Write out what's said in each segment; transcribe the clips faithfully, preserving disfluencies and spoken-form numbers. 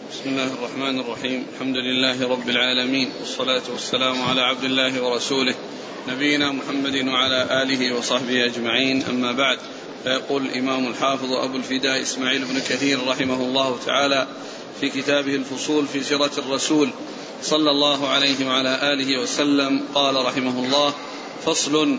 بسم الله الرحمن الرحيم. الحمد لله رب العالمين، والصلاة والسلام على عبد الله ورسوله نبينا محمد وعلى آله وصحبه أجمعين، أما بعد. فيقول الإمام الحافظ أبو الفداء إسماعيل بن كثير رحمه الله تعالى في كتابه الفصول في سيرة الرسول صلى الله عليه وعلى آله وسلم، قال رحمه الله: فصل: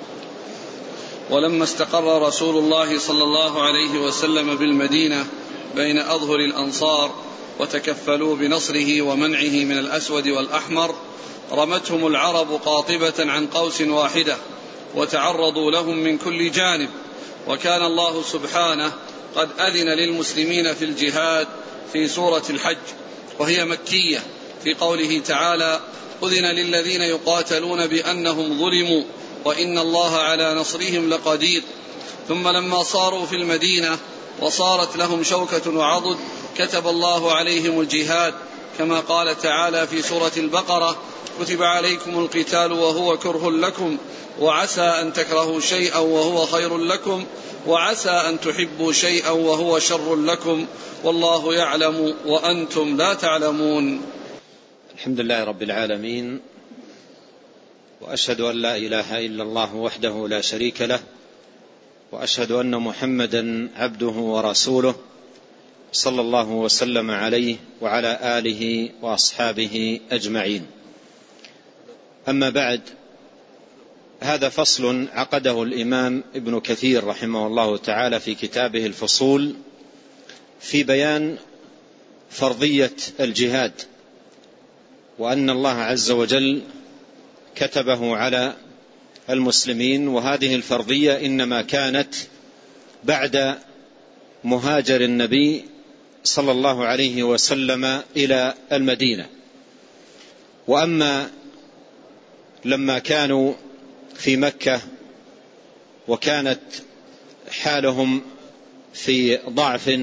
ولما استقر رسول الله صلى الله عليه وسلم بالمدينة بين أظهر الأنصار وتكفلوا بنصره ومنعه من الأسود والأحمر، رمتهم العرب قاطبة عن قوس واحدة وتعرضوا لهم من كل جانب. وكان الله سبحانه قد أذن للمسلمين في الجهاد في سورة الحج، وهي مكية، في قوله تعالى: أذن للذين يقاتلون بأنهم ظلموا وإن الله على نصرهم لقدير. ثم لما صاروا في المدينة وصارت لهم شوكة وعضد، كتب الله عليهم الجهاد، كما قال تعالى في سورة البقرة: كتب عليكم القتال وهو كره لكم وعسى أن تكرهوا شيئا وهو خير لكم وعسى أن تحبوا شيئا وهو شر لكم والله يعلم وأنتم لا تعلمون. الحمد لله رب العالمين، وأشهد أن لا إله إلا الله وحده لا شريك له، وأشهد أن محمدا عبده ورسوله، صلى الله وسلم عليه وعلى آله وأصحابه أجمعين. أما بعد، هذا فصل عقده الإمام ابن كثير رحمه الله تعالى في كتابه الفصول في بيان فرضية الجهاد، وأن الله عز وجل كتبه على المسلمين، وهذه الفرضية إنما كانت بعد مهاجر النبي صلى الله عليه وسلم إلى المدينة. وأما لما كانوا في مكة وكانت حالهم في ضعف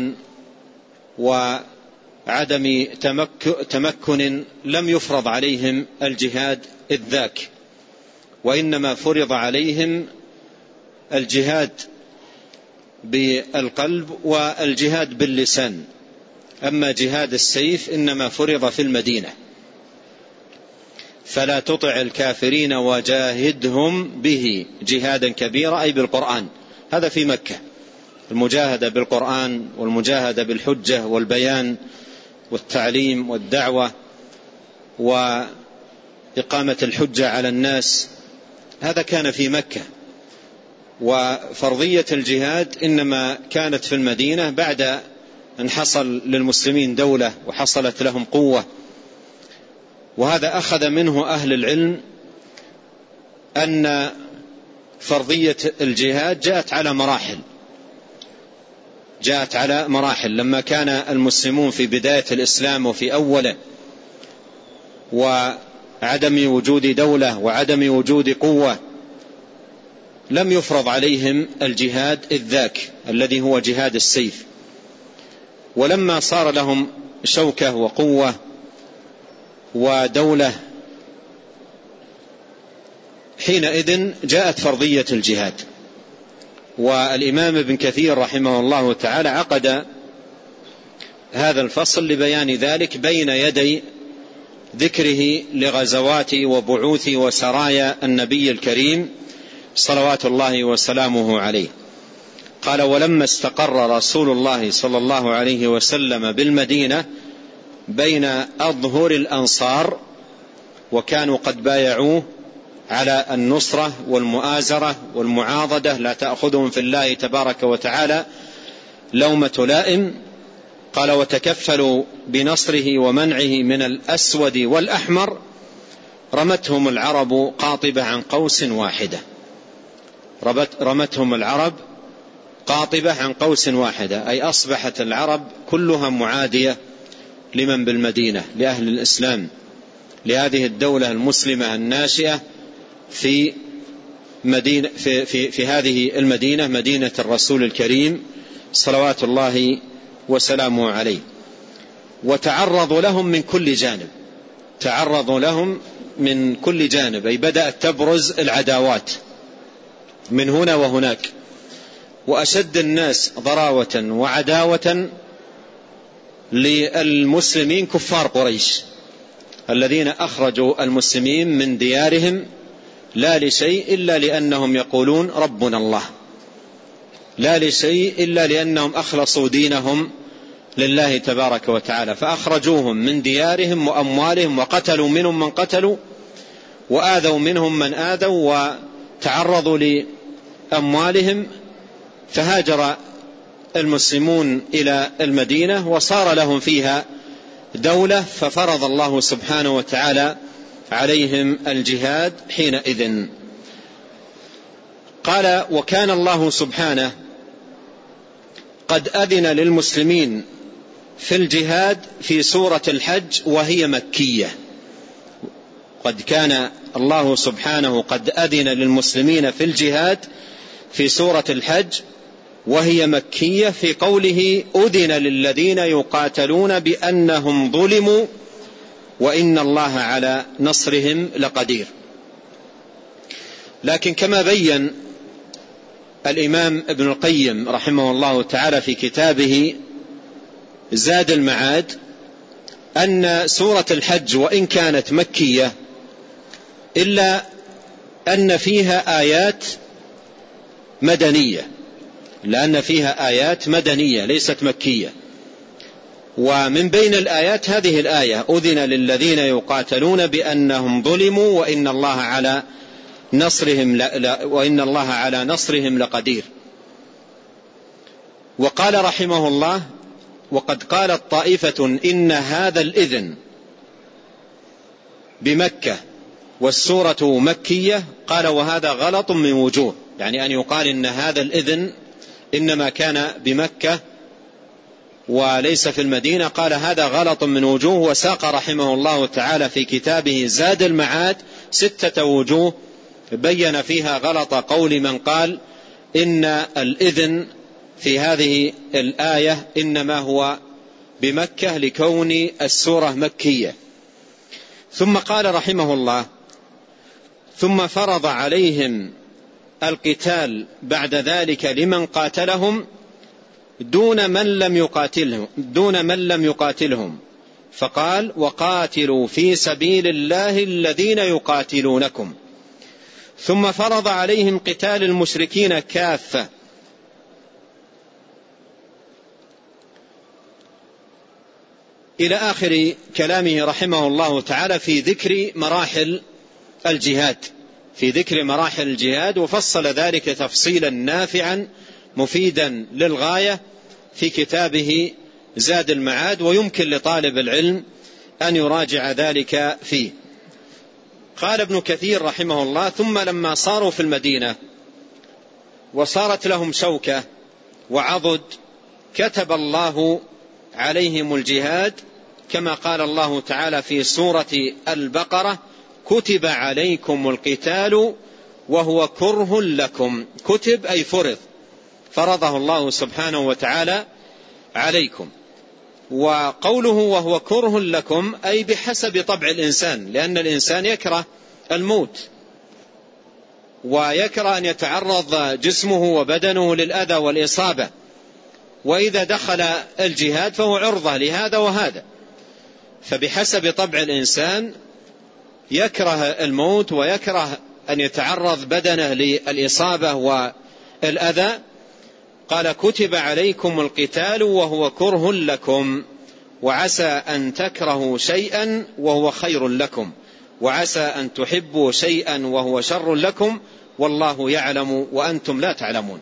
وعدم تمكن، لم يفرض عليهم الجهاد إذ ذاك، وإنما فرض عليهم الجهاد بالقلب والجهاد باللسان. أما جهاد السيف إنما فرض في المدينة: فلا تطع الكافرين وجاهدهم به جهادا كبيرا، أي بالقرآن. هذا في مكة، المجاهدة بالقرآن والمجاهدة بالحجة والبيان والتعليم والدعوة وإقامة الحجة على الناس، هذا كان في مكة. وفرضية الجهاد إنما كانت في المدينة بعد أن حصل للمسلمين دولة وحصلت لهم قوة. وهذا أخذ منه أهل العلم أن فرضية الجهاد جاءت على مراحل جاءت على مراحل لما كان المسلمون في بداية الإسلام وفي أوله، وعدم وجود دولة وعدم وجود قوة، لم يفرض عليهم الجهاد إذ ذاك الذي هو جهاد السيف. ولما صار لهم شوكة وقوة ودولة، حينئذ جاءت فرضية الجهاد. والإمام ابن كثير رحمه الله تعالى عقد هذا الفصل لبيان ذلك بين يدي ذكره لغزوات وبعوث وسرايا النبي الكريم صلوات الله وسلامه عليه. قال: ولما استقر رسول الله صلى الله عليه وسلم بالمدينة بين أظهر الأنصار، وكانوا قد بايعوه على النصرة والمؤازرة والمعاضدة، لا تأخذهم في الله تبارك وتعالى لومة لائم. قال: وتكفلوا بنصره ومنعه من الأسود والأحمر، رمتهم العرب قاطبة عن قوس واحدة. رمتهم العرب قاطبة عن قوس واحدة، أي أصبحت العرب كلها معادية لمن بالمدينة، لأهل الإسلام، لهذه الدولة المسلمة الناشئة في مدينة في, في, في هذه المدينة، مدينة الرسول الكريم صلوات الله وسلامه عليه. وتعرضوا لهم من كل جانب، تعرضوا لهم من كل جانب، أي بدأت تبرز العداوات من هنا وهناك. وأشد الناس ضراوة وعداوة للمسلمين كفار قريش الذين أخرجوا المسلمين من ديارهم لا لشيء إلا لأنهم يقولون ربنا الله، لا لشيء إلا لأنهم أخلصوا دينهم لله تبارك وتعالى، فأخرجوهم من ديارهم وأموالهم وقتلوا منهم من قتلوا وآذوا منهم من آذوا وتعرضوا لأموالهم، فهاجر المسلمون إلى المدينة وصار لهم فيها دولة، ففرض الله سبحانه وتعالى عليهم الجهاد حينئذ. قال: وكان الله سبحانه قد أذن للمسلمين في الجهاد في سورة الحج وهي مكية. قد كان الله سبحانه قد أذن للمسلمين في الجهاد في سورة الحج وهي مكية في قوله: أذن للذين يقاتلون بأنهم ظلموا وإن الله على نصرهم لقدير. لكن كما بين الإمام ابن القيم رحمه الله تعالى في كتابه زاد المعاد أن سورة الحج وإن كانت مكية إلا أن فيها آيات مدنية، لأن فيها آيات مدنية ليست مكية. ومن بين الآيات هذه الآية: أذن للذين يقاتلون بأنهم ظلموا وإن الله على نصرهم لا وإن الله على نصرهم لقدير. وقال رحمه الله: وقد قالت طائفة إن هذا الإذن بمكة والسورة مكية. قال: وهذا غلط من وجوه، يعني أن يقال إن هذا الإذن إنما كان بمكة وليس في المدينة. قال: هذا غلط من وجوه. وساق رحمه الله تعالى في كتابه زاد المعاد ستة وجوه بين فيها غلط قول من قال إن الإذن في هذه الآية إنما هو بمكة لكون السورة مكية. ثم قال رحمه الله: ثم فرض عليهم القتال بعد ذلك لمن قاتلهم دون من لم يقاتلهم دون من لم يقاتلهم فقال: وقاتلوا في سبيل الله الذين يقاتلونكم. ثم فرض عليهم قتال المشركين كافة، إلى آخر كلامه رحمه الله تعالى في ذكر مراحل الجهاد في ذكر مراحل الجهاد وفصل ذلك تفصيلا نافعا مفيدا للغاية في كتابه زاد المعاد، ويمكن لطالب العلم أن يراجع ذلك فيه. قال ابن كثير رحمه الله: ثم لما صاروا في المدينة وصارت لهم شوكة وعضد كتب الله عليهم الجهاد، كما قال الله تعالى في سورة البقرة: كتب عليكم القتال وهو كره لكم. كتب أي فرض، فرضه الله سبحانه وتعالى عليكم. وقوله وهو كره لكم أي بحسب طبع الإنسان، لأن الإنسان يكره الموت ويكره أن يتعرض جسمه وبدنه للأذى والإصابة، وإذا دخل الجهاد فهو عرضة لهذا وهذا. فبحسب طبع الإنسان يكره الموت ويكره أن يتعرض بدنه للإصابة والأذى. قال: كتب عليكم القتال وهو كره لكم، وعسى أن تكرهوا شيئا وهو خير لكم، وعسى أن تحبوا شيئا وهو شر لكم، والله يعلم وأنتم لا تعلمون.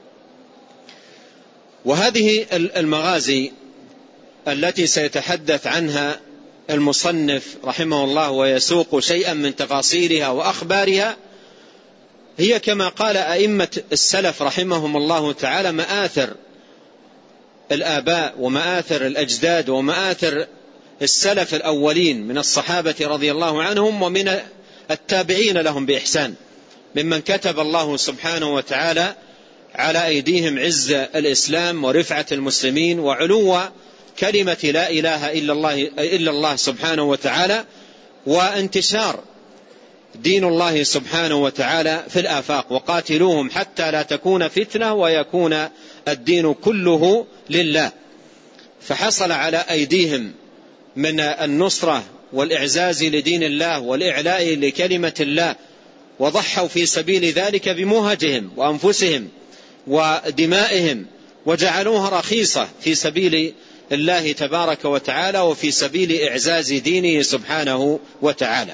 وهذه المغازي التي سيتحدث عنها المصنف رحمه الله ويسوق شيئا من تفاصيلها وأخبارها هي كما قال أئمة السلف رحمهم الله تعالى مآثر الآباء ومآثر الأجداد ومآثر السلف الأولين من الصحابة رضي الله عنهم ومن التابعين لهم بإحسان، ممن كتب الله سبحانه وتعالى على أيديهم عز الإسلام ورفعة المسلمين وعلو كلمة لا إله إلا الله, إلا الله سبحانه وتعالى، وانتشار دين الله سبحانه وتعالى في الآفاق. وقاتلوهم حتى لا تكون فتنة ويكون الدين كله لله. فحصل على أيديهم من النصرة والإعزاز لدين الله والإعلاء لكلمة الله، وضحوا في سبيل ذلك بمهجهم وأنفسهم ودمائهم، وجعلوها رخيصة في سبيل الله تبارك وتعالى وفي سبيل إعزاز دينه سبحانه وتعالى.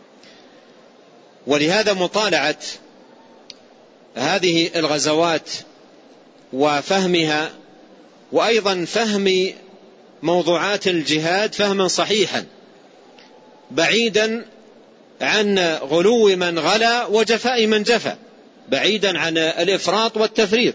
ولهذا مطالعة هذه الغزوات وفهمها، وأيضا فهم موضوعات الجهاد فهما صحيحا بعيدا عن غلو من غلا وجفاء من جفا، بعيدا عن الإفراط والتفريط،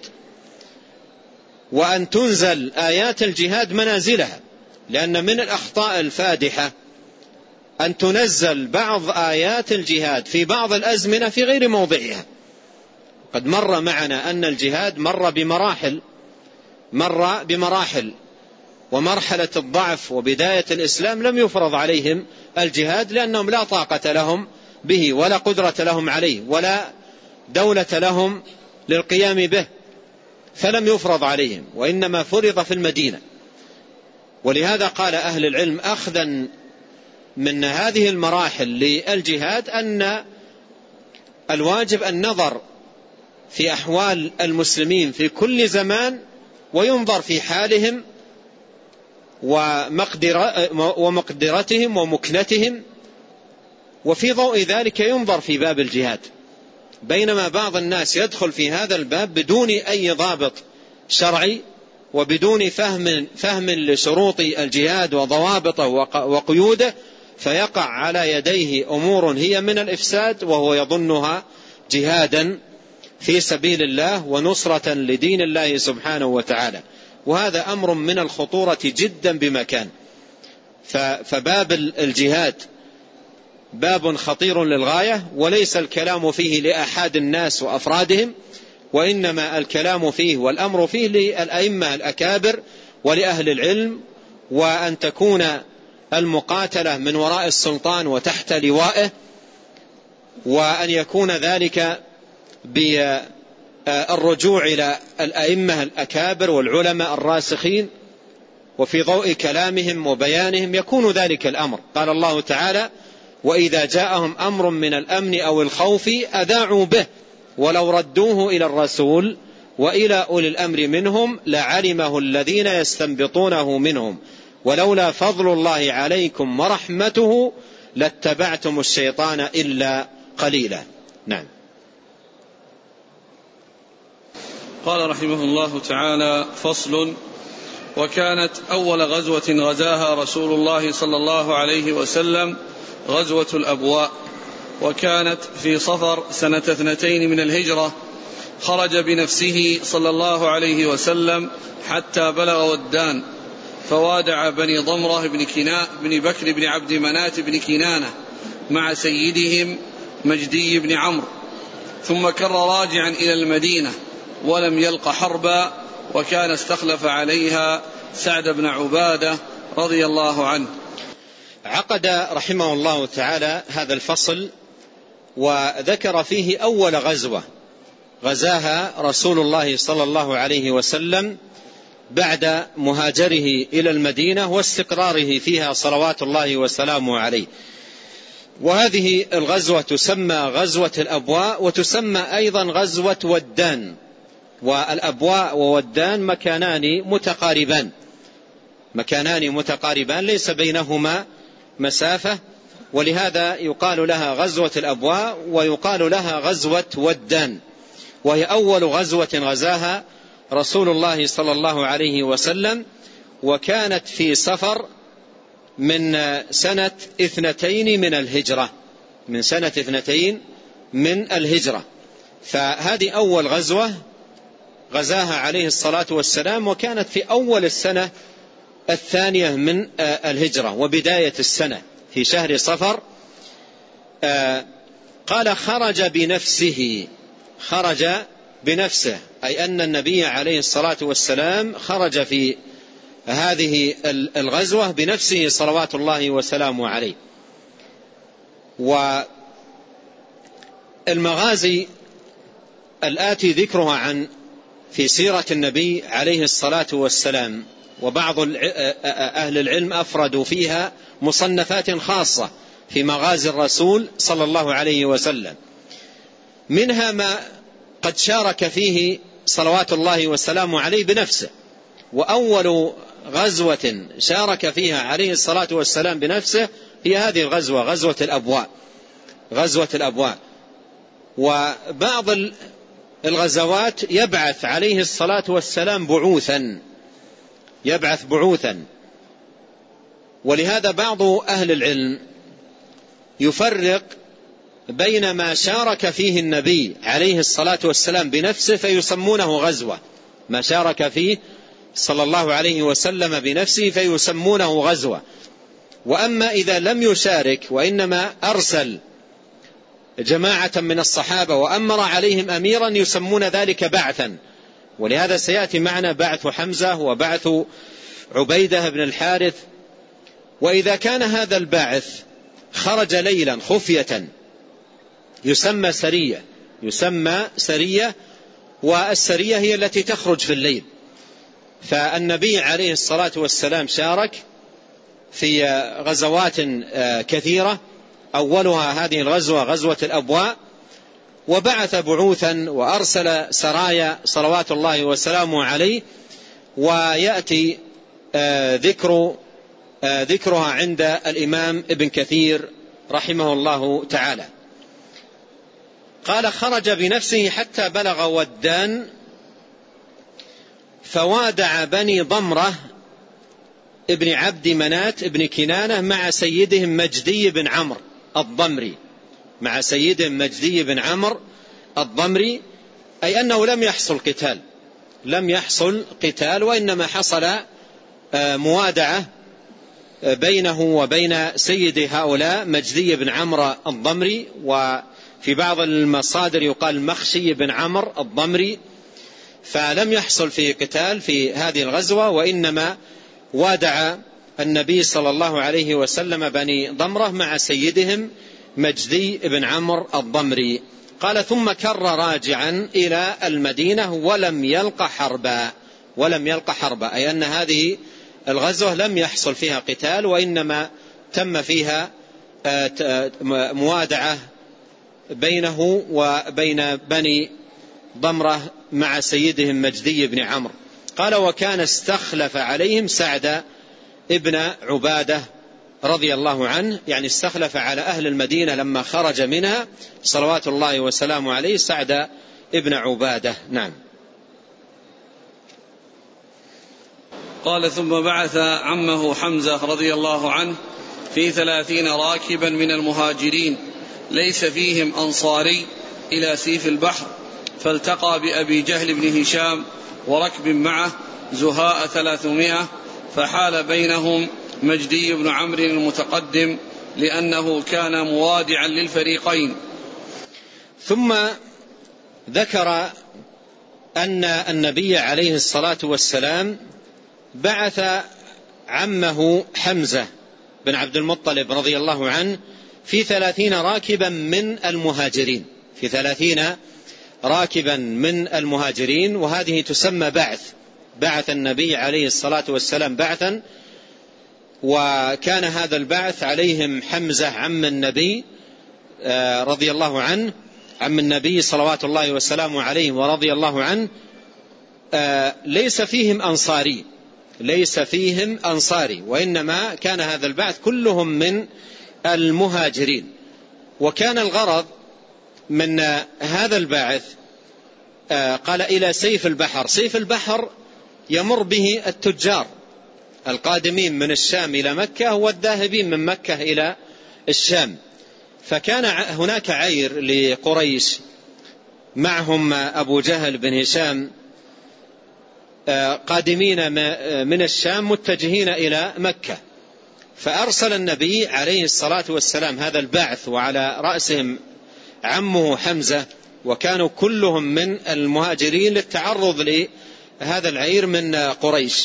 وأن تنزل آيات الجهاد منازلها، لأن من الأخطاء الفادحة أن تنزل بعض آيات الجهاد في بعض الأزمنة في غير موضعها. قد مر معنا أن الجهاد مر بمراحل مر بمراحل ومرحلة الضعف وبداية الإسلام لم يفرض عليهم الجهاد، لأنهم لا طاقة لهم به ولا قدرة لهم عليه ولا دولة لهم للقيام به، فلم يفرض عليهم، وإنما فرض في المدينة. ولهذا قال أهل العلم أخذا من هذه المراحل للجهاد أن الواجب النظر في أحوال المسلمين في كل زمان، وينظر في حالهم ومقدرتهم ومكنتهم، وفي ضوء ذلك ينظر في باب الجهاد. بينما بعض الناس يدخل في هذا الباب بدون أي ضابط شرعي وبدون فهم, فهم لشروط الجهاد وضوابطه وقيوده، فيقع على يديه أمور هي من الإفساد وهو يظنها جهادا في سبيل الله ونصرة لدين الله سبحانه وتعالى. وهذا أمر من الخطورة جدا بمكان. فباب الجهاد باب خطير للغاية، وليس الكلام فيه لأحد الناس وأفرادهم، وإنما الكلام فيه والأمر فيه للأئمة الأكابر ولأهل العلم، وأن تكون المقاتلة من وراء السلطان وتحت لوائه، وأن يكون ذلك بالرجوع إلى الأئمة الأكابر والعلماء الراسخين، وفي ضوء كلامهم وبيانهم يكون ذلك الأمر. قال الله تعالى: وإذا جاءهم أمر من الأمن أو الخوف أذاعوا به ولو ردوه إلى الرسول وإلى أولي الأمر منهم لعلمه الذين يستنبطونه منهم ولولا فضل الله عليكم ورحمته لاتبعتم الشيطان إلا قليلا. نعم. قال رحمه الله تعالى: فصل. وكانت أول غزوة غزاها رسول الله صلى الله عليه وسلم غزوة الأبواء، وكانت في صفر سنة اثنتين من الهجرة. خرج بنفسه صلى الله عليه وسلم حتى بلغ ودان، فوادع بني ضمرة بن كناء بن بكر بن عبد منات بن كنانة مع سيدهم مجدي بن عمرو، ثم كر راجعا إلى المدينة ولم يلق حربا، وكان استخلف عليها سعد بن عبادة رضي الله عنه. عقد رحمه الله تعالى هذا الفصل وذكر فيه أول غزوة غزاها رسول الله صلى الله عليه وسلم بعد مهاجره إلى المدينة واستقراره فيها صلوات الله وسلامه عليه. وهذه الغزوة تسمى غزوة الأبواء، وتسمى أيضا غزوة ودان. والأبواء وودان مكانان متقاربان مكانان متقاربان ليس بينهما مسافة، ولهذا يقال لها غزوة الأبواء ويقال لها غزوة ودان، وهي أول غزوة غزاها رسول الله صلى الله عليه وسلم، وكانت في صفر من سنة اثنتين من الهجرة من سنة اثنتين من الهجرة. فهذه أول غزوة غزاها عليه الصلاة والسلام، وكانت في أول السنة الثانية من الهجرة وبداية السنة في شهر صفر. قال: خرج بنفسه خرج بنفسه أي أن النبي عليه الصلاة والسلام خرج في هذه الغزوة بنفسه صلوات الله وسلامه عليه. والمغازي الآتي ذكرها عن في سيرة النبي عليه الصلاة والسلام وبعض أهل العلم أفردوا فيها مصنفات خاصة في مغازي الرسول صلى الله عليه وسلم، منها ما قد شارك فيه صلوات الله والسلام عليه بنفسه. وأول غزوة شارك فيها عليه الصلاة والسلام بنفسه هي هذه الغزوة، غزوة الأبواء، غزوة الأبواء. وبعض الغزوات يبعث عليه الصلاة والسلام بعوثا، يبعث بعوثا. ولهذا بعض أهل العلم يفرق بين ما شارك فيه النبي عليه الصلاة والسلام بنفسه فيسمونه غزوة، ما شارك فيه صلى الله عليه وسلم بنفسه فيسمونه غزوة. وأما إذا لم يشارك وإنما أرسل جماعة من الصحابة وأمر عليهم أميرا يسمون ذلك بعثا. ولهذا سيأتي معنا بعث حمزة وبعث عبيدة بن الحارث. وإذا كان هذا الباعث خرج ليلا خفية يسمى سرية، يسمى سرية، والسرية هي التي تخرج في الليل. فالنبي عليه الصلاة والسلام شارك في غزوات كثيرة، أولها هذه الغزوة غزوة الأبواء، وبعث بعوثا وأرسل سرايا صلوات الله وسلامه عليه. ويأتي ذكر ذكرها عند الإمام ابن كثير رحمه الله تعالى. قال: خرج بنفسه حتى بلغ ودان فوادع بني ضمرة ابن عبد منات ابن كنانة مع سيدهم مجدي بن عمرو الضمري، مع سيدهم مجدي بن عمرو الضمري، أي أنه لم يحصل قتال، لم يحصل قتال وإنما حصل موادعة بينه وبين سيد هؤلاء مجدي بن عمرو الضمري، وفي بعض المصادر يقال مخشي بن عمرو الضمري. فلم يحصل في قتال في هذه الغزوة، وإنما وادع النبي صلى الله عليه وسلم بني ضمرة مع سيدهم مجدي بن عمرو الضمري. قال: ثم كر راجعا إلى المدينة ولم يلق حربا، ولم يلق حربا، أي أن هذه الغزوة لم يحصل فيها قتال وإنما تم فيها موادعة بينه وبين بني ضمرة مع سيدهم مجدي بن عمرو. قال: وكان استخلف عليهم سعد ابن عبادة رضي الله عنه، يعني استخلف على أهل المدينة لما خرج منها صلوات الله وسلامه عليه سعد ابن عبادة. نعم. قال: ثم بعث عمه حمزة رضي الله عنه في ثلاثين راكبا من المهاجرين ليس فيهم أنصاري إلى سيف البحر، فالتقى بأبي جهل بن هشام وركب معه زهاء ثلاثمائة، فحال بينهم مجدي بن عمرو المتقدم لأنه كان موادعا للفريقين. ثم ذكر أن النبي عليه الصلاة والسلام بعث عمه حمزة بن عبد المطلب رضي الله عنه في ثلاثين راكبا من المهاجرين، في ثلاثين راكبا من المهاجرين، وهذه تسمى بعث. بعث النبي عليه الصلاة والسلام بعثا، وكان هذا البعث عليهم حمزة عم النبي رضي الله عنه، عم النبي صلوات الله وسلامه عليه ورضي الله عنه. ليس فيهم أنصاري، ليس فيهم أنصاري، وإنما كان هذا البعث كلهم من المهاجرين. وكان الغرض من هذا البعث قال إلى سيف البحر. سيف البحر يمر به التجار القادمين من الشام إلى مكة والذاهبين من مكة إلى الشام. فكان هناك عير لقريش معهم أبو جهل بن هشام قادمين من الشام متجهين إلى مكة، فأرسل النبي عليه الصلاة والسلام هذا البعث وعلى رأسهم عمه حمزة، وكانوا كلهم من المهاجرين للتعرض لهذا العير من قريش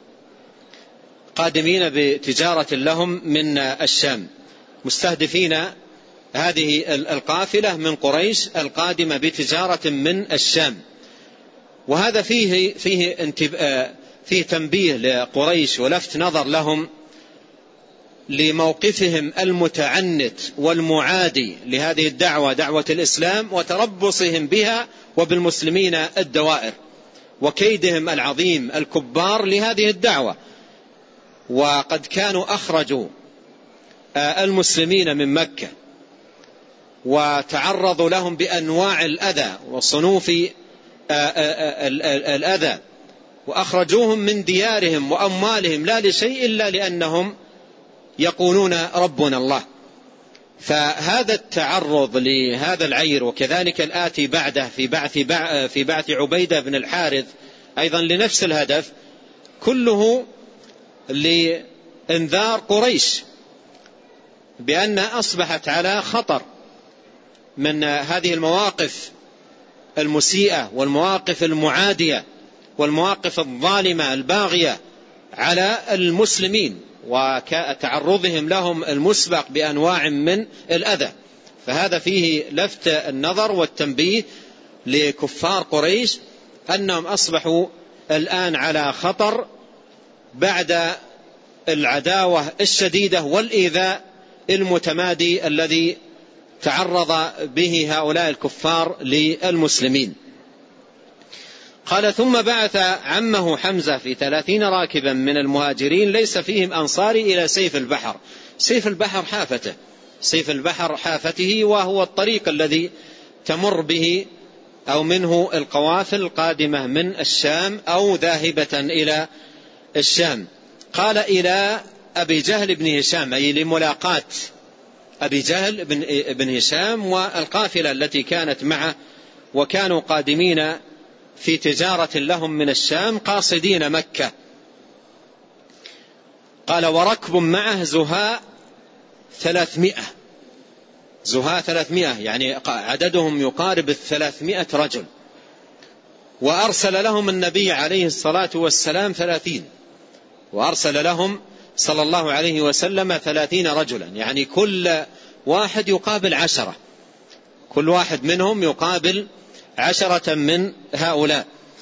قادمين بتجارة لهم من الشام، مستهدفين هذه القافلة من قريش القادمة بتجارة من الشام. وهذا فيه فيه فيه تنبيه لقريش ولفت نظر لهم لموقفهم المتعنت والمعادي لهذه الدعوة، دعوة الإسلام، وتربصهم بها وبالمسلمين الدوائر، وكيدهم العظيم الكبار لهذه الدعوة. وقد كانوا أخرجوا المسلمين من مكة وتعرضوا لهم بأنواع الأذى وصنوف الأذى، وأخرجوهم من ديارهم وأموالهم لا لشيء إلا لأنهم يقولون ربنا الله. فهذا التعرض لهذا العير، وكذلك الآتي بعده في بعث في بعث عبيدة بن الحارث أيضا لنفس الهدف، كله لإنذار قريش بأن أصبحت على خطر من هذه المواقف المسيئة والمواقف المعادية والمواقف الظالمة الباغية على المسلمين، وتعرضهم لهم المسبق بأنواع من الأذى. فهذا فيه لفت النظر والتنبيه لكفار قريش أنهم أصبحوا الآن على خطر بعد العداوة الشديدة والإيذاء المتمادي الذي تعرض به هؤلاء الكفار للمسلمين. قال: ثم بعث عمه حمزة في ثلاثين راكبا من المهاجرين ليس فيهم أنصاري إلى سيف البحر. سيف البحر حافته، سيف البحر حافته، وهو الطريق الذي تمر به أو منه القوافل القادمة من الشام أو ذاهبة إلى الشام. قال: إلى أبي جهل بن هشام، أي لملاقاة أبي جهل بن هشام والقافلة التي كانت معه، وكانوا قادمين في تجارة لهم من الشام قاصدين مكة. قال: وركب معه زهاء ثلاثمائة، زهاء ثلاثمائة يعني عددهم يقارب الثلاثمائة رجل. وأرسل لهم النبي عليه الصلاة والسلام ثلاثين، وأرسل لهم صلى الله عليه وسلم ثلاثين رجلا، يعني كل واحد يقابل عشرة، كل واحد منهم يقابل عشرة من هؤلاء.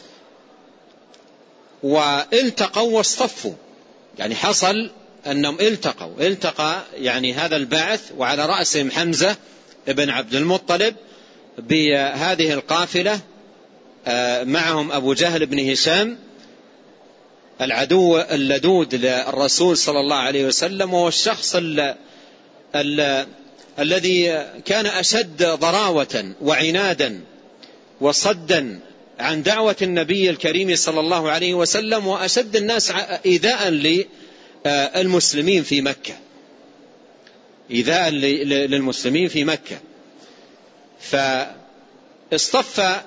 والتقوا واصطفوا، يعني حصل أنهم التقوا، التقى يعني هذا البعث وعلى رأسهم حمزة ابن عبد المطلب بهذه القافلة، معهم أبو جهل بن هشام العدو اللدود للرسول صلى الله عليه وسلم، وهو الشخص ال ال الذي كان أشد ضراوة وعنادا وصدا عن دعوة النبي الكريم صلى الله عليه وسلم، وأشد الناس إيذاء للمسلمين في مكة، إيذاء للمسلمين في مكة. فاصطف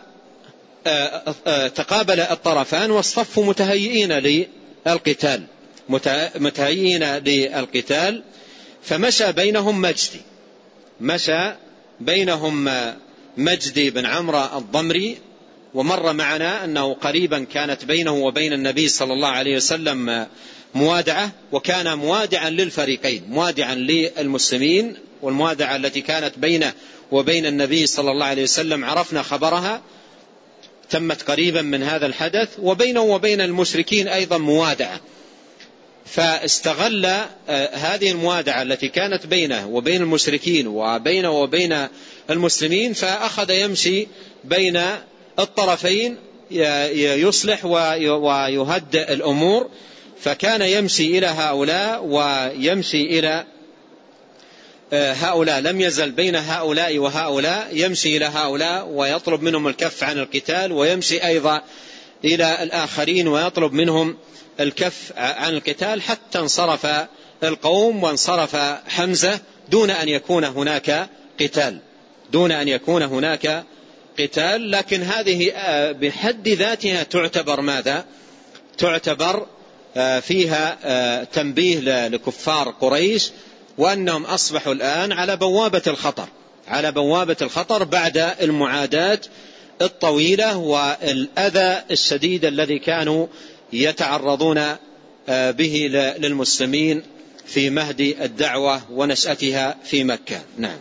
تقابل الطرفان واصطفوا متهيئين للقتال، متهيئين للقتال. فمشى بينهم مجدي، مشى بينهم مجدي بن عمرو الضمري، ومر معنا أنه قريبا كانت بينه وبين النبي صلى الله عليه وسلم موادعة، وكان موادعا للفريقين، موادعا للمسلمين، والموادعة التي كانت بينه وبين النبي صلى الله عليه وسلم عرفنا خبرها، تمت قريبا من هذا الحدث. وبينه وبين المشركين أيضا موادعة، فاستغل هذه الموادعة التي كانت بينه وبين المشركين وبينه وبين المسلمين، فأخذ يمشي بين الطرفين يصلح ويهدئ الأمور. فكان يمشي إلى هؤلاء ويمشي إلى هؤلاء، لم يزل بين هؤلاء وهؤلاء، يمشي إلى هؤلاء ويطلب منهم الكف عن القتال، ويمشي أيضا إلى الآخرين ويطلب منهم الكف عن القتال، حتى انصرف القوم وانصرف حمزة دون أن يكون هناك قتال، دون أن يكون هناك قتال. لكن هذه بحد ذاتها تعتبر ماذا؟ تعتبر فيها تنبيه لكفار قريش، وأنهم أصبحوا الآن على بوابة الخطر، على بوابة الخطر بعد المعاداة الطويلة والأذى الشديد الذي كانوا يتعرضون به للمسلمين في مهد الدعوة ونشأتها في مكة. نعم.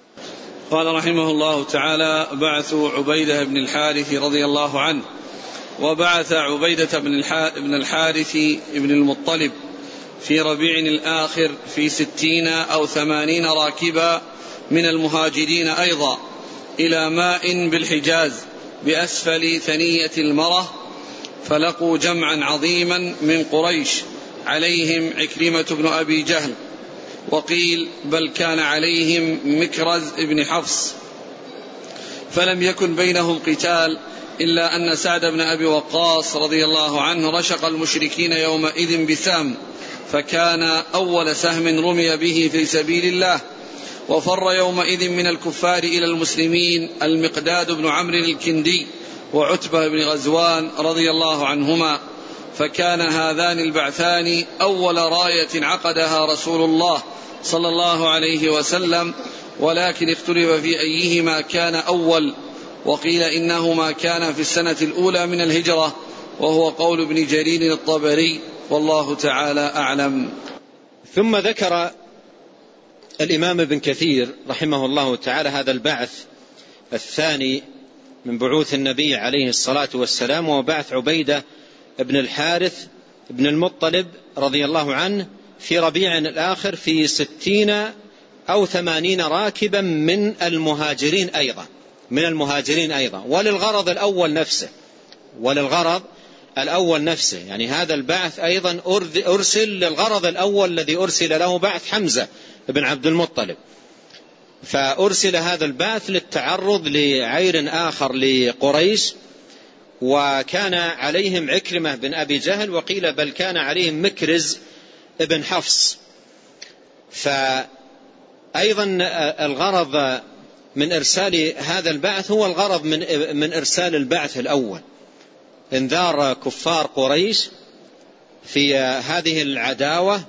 قال رحمه الله تعالى: بعث عبيدة بن الحارث رضي الله عنه وبعث عبيدة بن الحارث بن المطلب في ربيع الآخر في ستين أو ثمانين راكبا من المهاجرين أيضا إلى ماء بالحجاز بأسفل ثنية المرة، فلقوا جمعا عظيما من قريش عليهم عكرمة بن أبي جهل، وقيل بل كان عليهم مكرز بن حفص، فلم يكن بينهم قتال إلا أن سعد بن أبي وقاص رضي الله عنه رشق المشركين يومئذ بسام، فكان أول سهم رمي به في سبيل الله. وفر يومئذ من الكفار إلى المسلمين المقداد بن عمرو الكندي وعتبة بن غزوان رضي الله عنهما، فكان هذان البعثان أول راية عقدها رسول الله صلى الله عليه وسلم، ولكن اختلف في أيهما كان أول، وقيل إنهما كان في السنة الأولى من الهجرة، وهو قول ابن جرير الطبري، والله تعالى أعلم. ثم ذكر الإمام ابن كثير رحمه الله تعالى هذا البعث الثاني من بعوث النبي عليه الصلاة والسلام، وبعث عبيدة ابن الحارث ابن المطلب رضي الله عنه في ربيع الآخر في ستين أو ثمانين راكبا من المهاجرين أيضا من المهاجرين أيضا وللغرض الأول نفسه وللغرض الأول نفسه يعني هذا البعث أيضا أرسل للغرض الأول الذي أرسل له بعث حمزة بن عبد المطلب، فأرسل هذا البعث للتعرض لعير آخر لقريش، وكان عليهم عكرمة بن أبي جهل، وقيل بل كان عليهم مكرز بن حفص. فأيضا الغرض من إرسال هذا البعث هو الغرض من, من إرسال البعث الأول، انذار كفار قريش في هذه العداوة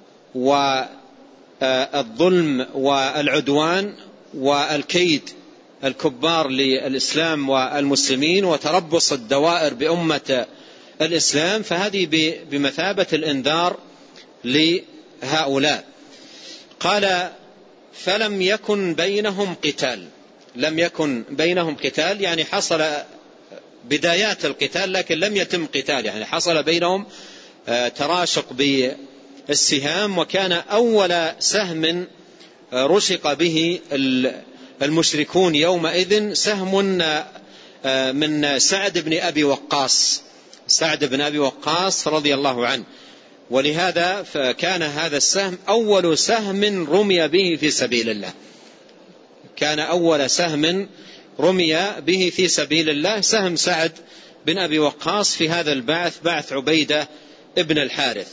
والظلم والعدوان والكيد الكبار للإسلام والمسلمين وتربص الدوائر بأمة الإسلام، فهذه بمثابة الإنذار لهؤلاء. قال فلم يكن بينهم قتال، لم يكن بينهم قتال يعني حصل بدايات القتال لكن لم يتم قتال، يعني حصل بينهم تراشق بالسهام، وكان أول سهم رشق به المشركون يومئذ سهم من سعد بن أبي وقاص سعد بن أبي وقاص رضي الله عنه، ولهذا فكان هذا السهم أول سهم رمي به في سبيل الله كان أول سهم رمي به في سبيل الله سهم سعد بن أبي وقاص في هذا البعث، بعث عبيدة ابن الحارث.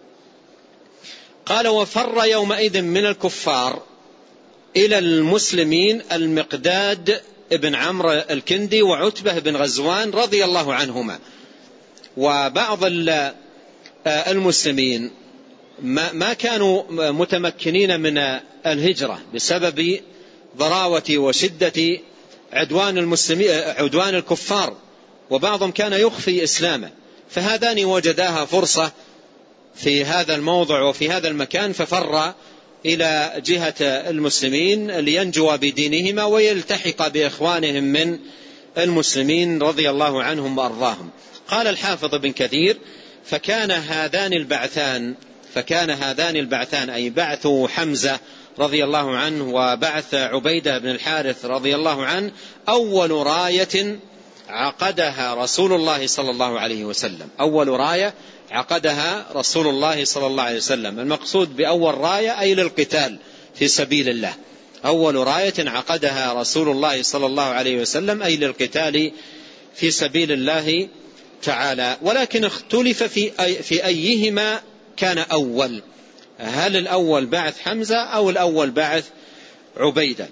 قال وفر يومئذ من الكفار إلى المسلمين المقداد ابن عمرو الكندي وعتبة بن غزوان رضي الله عنهما. وبعض المسلمين ما كانوا متمكنين من الهجرة بسبب ضراوة وشدة عدوان المسلمين عدوان الكفار، وبعضهم كان يخفي إسلامه، فهذان وجداها فرصة في هذا الموضع وفي هذا المكان، ففر إلى جهة المسلمين لينجوا بدينهما ويلتحق بإخوانهم من المسلمين رضي الله عنهم وأرضاهم. قال الحافظ بن كثير فكان هذان البعثان فكان هذان البعثان أي بعث حمزة رضي الله عنه وبعث عبيدة بن الحارث رضي الله عنه أول راية عقدها رسول الله صلى الله عليه وسلم أول راية عقدها رسول الله صلى الله عليه وسلم. المقصود بأول راية أي للقتال في سبيل الله، أول راية عقدها رسول الله صلى الله عليه وسلم أي للقتال في سبيل الله تعالى. ولكن اختلف في أي في أيهما كان أول، هل الأول بعث حمزة أو الأول بعث عبيدة؟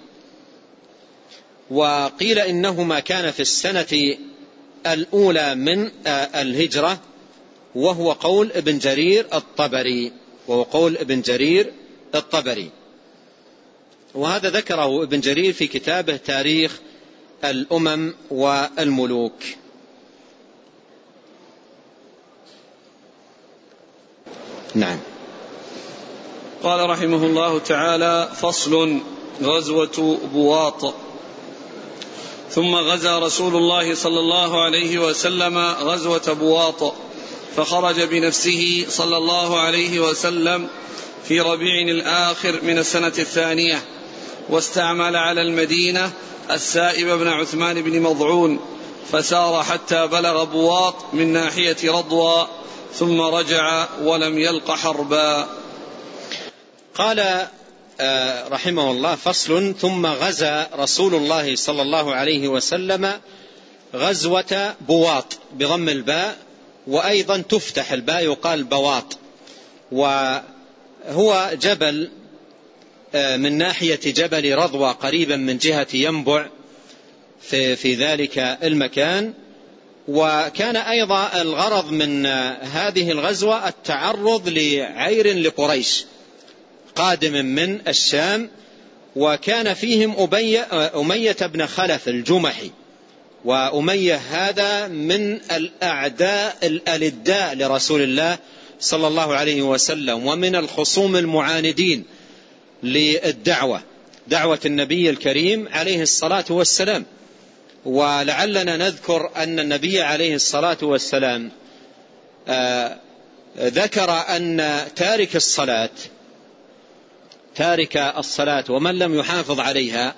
وقيل إنهما كان في السنة الأولى من الهجرة، وهو قول ابن جرير الطبري وهو قول ابن جرير الطبري وهذا ذكره ابن جرير في كتابه تاريخ الأمم والملوك. نعم. قال رحمه الله تعالى: فصل: غزوة بواط. ثم غزا رسول الله صلى الله عليه وسلم غزوة بواط، فخرج بنفسه صلى الله عليه وسلم في ربيع الآخر من السنة الثانية، واستعمل على المدينة السائب بن عثمان بن مضعون، فسار حتى بلغ بواط من ناحية رضوى، ثم رجع ولم يلق حربا. قال رحمه الله: فصل. ثم غزا رسول الله صلى الله عليه وسلم غزوة بواط بضم الباء، وأيضا تفتح الباء يقال بواط، وهو جبل من ناحية جبل رضوى قريبا من جهة ينبع في, في ذلك المكان. وكان أيضا الغرض من هذه الغزوة التعرض لعير لقريش قادم من الشام، وكان فيهم أمية بن خلف الجمحي، وأمية هذا من الأعداء الألداء لرسول الله صلى الله عليه وسلم، ومن الخصوم المعاندين للدعوة، دعوة النبي الكريم عليه الصلاة والسلام. ولعلنا نذكر أن النبي عليه الصلاة والسلام آه ذكر أن تارك الصلاة تارك الصلاة ومن لم يحافظ عليها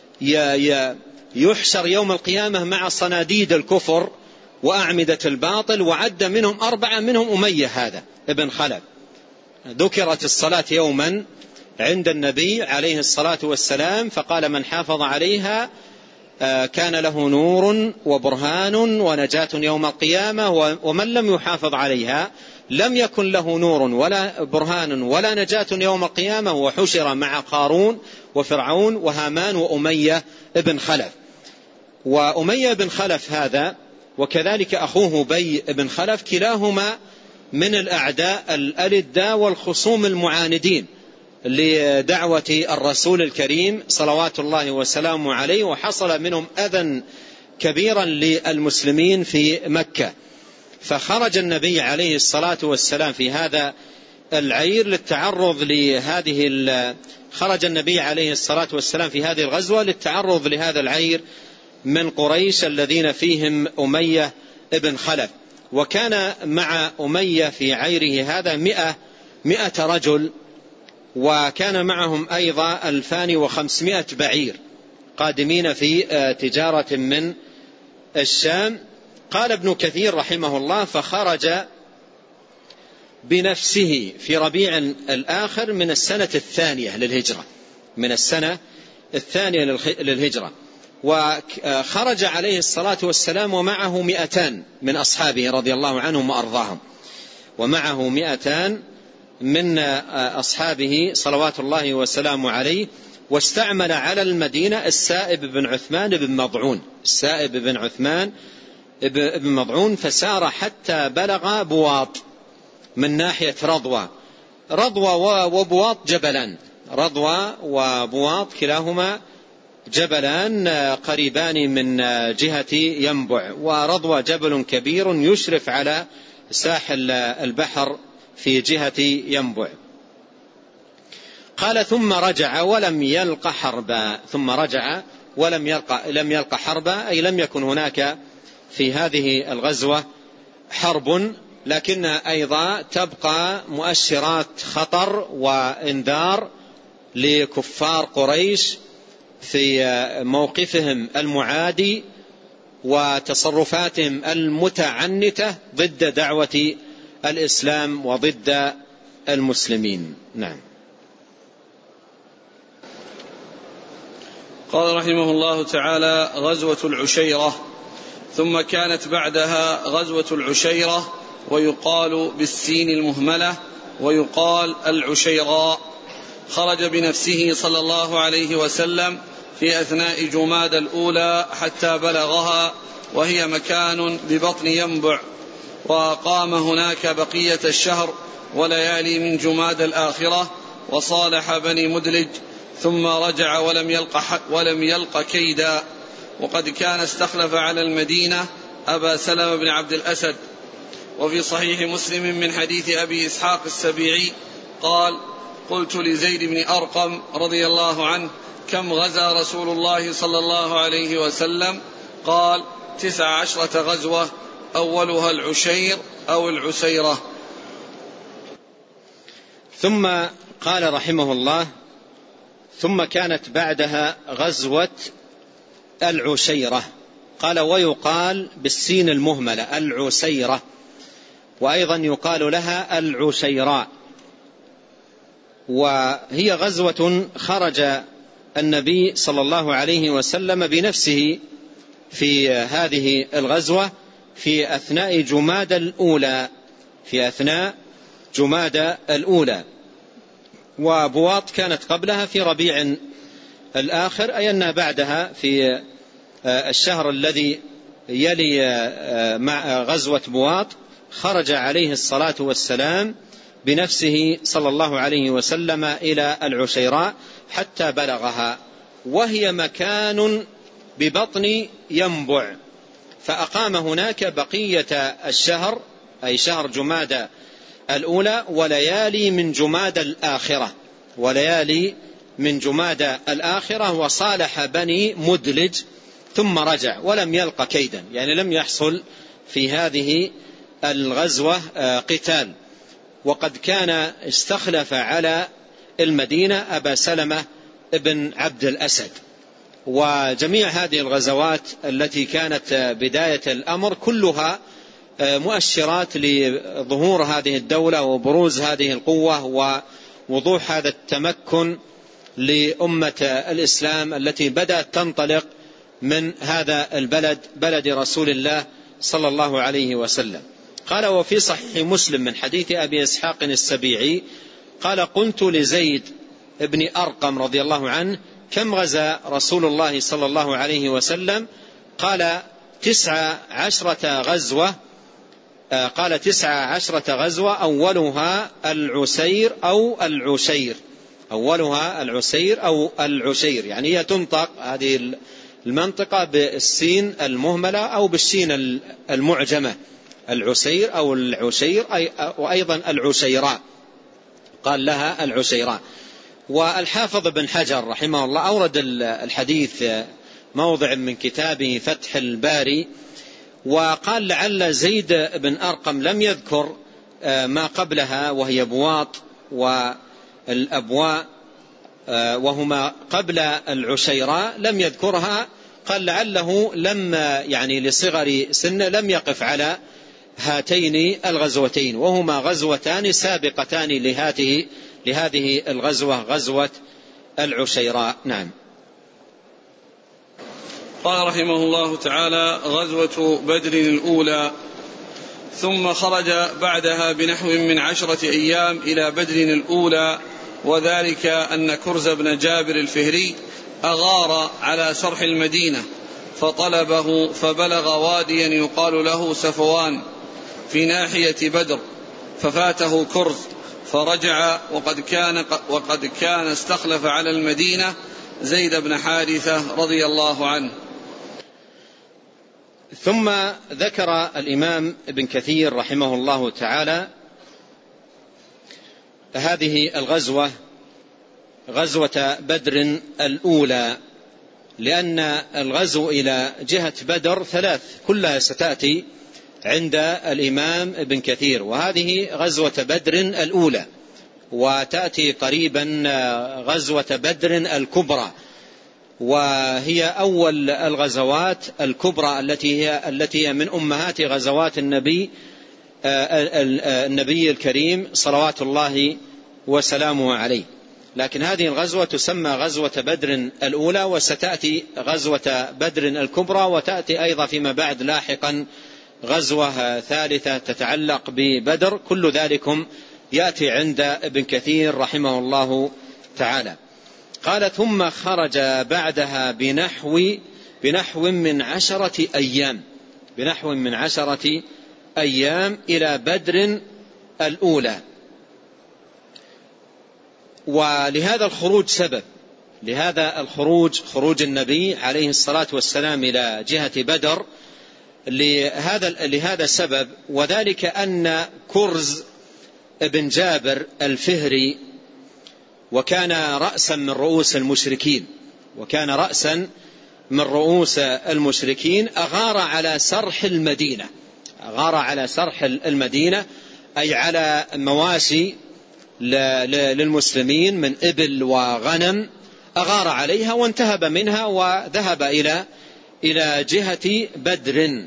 يحشر يوم القيامة مع صناديد الكفر وأعمدة الباطل، وعد منهم أربعة، منهم أمية هذا ابن خلف. ذكرت الصلاة يوما عند النبي عليه الصلاة والسلام، فقال: من حافظ عليها كان له نور وبرهان ونجاة يوم القيامة، ومن لم يحافظ عليها لم يكن له نور ولا برهان ولا نجاة يوم القيامة، وحشر مع قارون وفرعون وهامان وأمية ابن خلف. وأمية بن خلف هذا وكذلك أخوه بي بن خلف كلاهما من الأعداء الألداء والخصوم المعاندين لدعوة الرسول الكريم صلوات الله وسلامه عليه، وحصل منهم أذى كبيرا للمسلمين في مكة. فخرج النبي عليه الصلاة والسلام في هذا العير للتعرض لهذه خرج النبي عليه الصلاة والسلام في هذه الغزوة للتعرض لهذا العير من قريش الذين فيهم أمية ابن خلف. وكان مع أمية في عيره هذا مئة, مئة رجل، وكان معهم أيضا ألفان وخمسمائة بعير قادمين في تجارة من الشام. قال ابن كثير رحمه الله: فخرج بنفسه في ربيع الآخر من السنة الثانية للهجرة من السنة الثانية للهجرة وخرج عليه الصلاة والسلام ومعه مئتان من أصحابه رضي الله عنهم وأرضاهم، ومعه مئتان من أصحابه صلوات الله وسلامه عليه. واستعمل على المدينة السائب بن عثمان بن مضعون السائب بن عثمان بن مضعون فسار حتى بلغ بواط من ناحية رضوى. رضوى وبواط جبلان، رضوى وبواط كلاهما جبلان قريبان من جهة ينبع، ورضوى جبل كبير يشرف على ساحل البحر في جهة ينبع. قال: ثم رجع ولم يلق حربا. ثم رجع ولم يلق لم يلق حربا، أي لم يكن هناك في هذه الغزوة حرب، لكن أيضا تبقى مؤشرات خطر وإنذار لكفار قريش في موقفهم المعادي وتصرفاتهم المتعنتة ضد دعوة الإسلام وضد المسلمين. نعم. قال رحمه الله تعالى: غزوة العشيرة. ثم كانت بعدها غزوة العشيرة، ويقال بالسين المهملة ويقال العشيراء. خرج بنفسه صلى الله عليه وسلم في أثناء جماد الأولى حتى بلغها، وهي مكان ببطن ينبع، وقام هناك بقية الشهر وليالي من جماد الآخرة، وصالح بني مدلج، ثم رجع ولم يلق, ولم يلق كيدا. وقد كان استخلف على المدينة أبا سلمة بن عبد الأسد. وفي صحيح مسلم من حديث أبي إسحاق السبيعي قال: قلت لزيد بن أرقم رضي الله عنه: كم غزا رسول الله صلى الله عليه وسلم؟ قال تسع عشرة غزوة أولها العشير أو العسيرة. ثم قال رحمه الله: ثم كانت بعدها غزوة العشيرة. قال: ويقال بالسين المهملة العسيرة، وأيضا يقال لها العشيراء. وهي غزوة خرج النبي صلى الله عليه وسلم بنفسه في هذه الغزوة في أثناء جمادى الأولى في أثناء جمادى الأولى وبواط كانت قبلها في ربيع الآخر، أي أنها بعدها في الشهر الذي يلي مع غزوة بواط خرج عليه الصلاة والسلام بنفسه صلى الله عليه وسلم إلى العشيراء حتى بلغها، وهي مكان ببطن ينبع، فأقام هناك بقية الشهر أي شهر جمادى الأولى وليالي من جمادى الآخرة وليالي من جمادى الآخرة وصالح بني مدلج ثم رجع ولم يلق كيدا، يعني لم يحصل في هذه الغزوة قتال. وقد كان استخلف على المدينة أبا سلمة ابن عبد الأسد. وجميع هذه الغزوات التي كانت بداية الأمر كلها مؤشرات لظهور هذه الدولة وبروز هذه القوة ووضوح هذا التمكن لأمة الإسلام التي بدأت تنطلق من هذا البلد بلد رسول الله صلى الله عليه وسلم. قال: وفي صحيح مسلم من حديث أبي إسحاق السبيعي قال: قلت لزيد ابن أرقم رضي الله عنه: كم غزا رسول الله صلى الله عليه وسلم؟ قال: تسع عشرة غزوة قال تسع عشرة غزوة أولها العسير أو العشير أولها العسير أو العشير، يعني هي تنطق هذه المنطقة بالسين المهملة أو بالسين المعجمة، العسير أو العشير، وأيضا العشيراء قال لها العشيراء. والحافظ بن حجر رحمه الله أورد الحديث موضع من كتابه فتح الباري، وقال: لعل زيد بن أرقم لم يذكر ما قبلها وهي بواط والأبواء وهما قبل العشيراء لم يذكرها، قال لعله لم يعني لصغر سن لم يقف على هاتين الغزوتين، وهما غزوتان سابقتان لهذه لهذه الغزوة غزوة العشيراء. نعم. قال رحمه الله تعالى: غزوة بدر الأولى. ثم خرج بعدها بنحو من عشرة أيام إلى بدر الأولى، وذلك أن كرز بن جابر الفهري أغار على سرح المدينة فطلبه، فبلغ واديا يقال له سفوان في ناحية بدر، ففاته كرز فرجع، وقد كان, وقد كان استخلف على المدينة زيد بن حارثة رضي الله عنه. ثم ذكر الإمام ابن كثير رحمه الله تعالى هذه الغزوة غزوة بدر الأولى، لأن الغزو إلى جهة بدر ثلاث كلها ستأتي عند الإمام ابن كثير، وهذه غزوة بدر الأولى، وتأتي قريبا غزوة بدر الكبرى، وهي أول الغزوات الكبرى التي هي التي هي من أمهات غزوات النبي النبي الكريم صلوات الله وسلامه عليه. لكن هذه الغزوة تسمى غزوة بدر الأولى، وستأتي غزوة بدر الكبرى، وتأتي أيضا فيما بعد لاحقا غزوة ثالثة تتعلق ببدر. كل ذلكم يأتي عند ابن كثير رحمه الله تعالى. قال: ثم خرج بعدها بنحو بنحو من عشرة أيام بنحو من عشرة أيام إلى بدر الأولى. ولهذا الخروج سبب، لهذا الخروج خروج النبي عليه الصلاة والسلام إلى جهة بدر لهذا لهذا سبب، وذلك أن كرز ابن جابر الفهري، وكان رأسا من رؤوس المشركين، وكان رأسا من رؤوس المشركين، أغار على سرح المدينة، أغار على سرح المدينة أي على مواشي للمسلمين من إبل وغنم، أغار عليها وانتهب منها وذهب إلى إلى جهة بدر،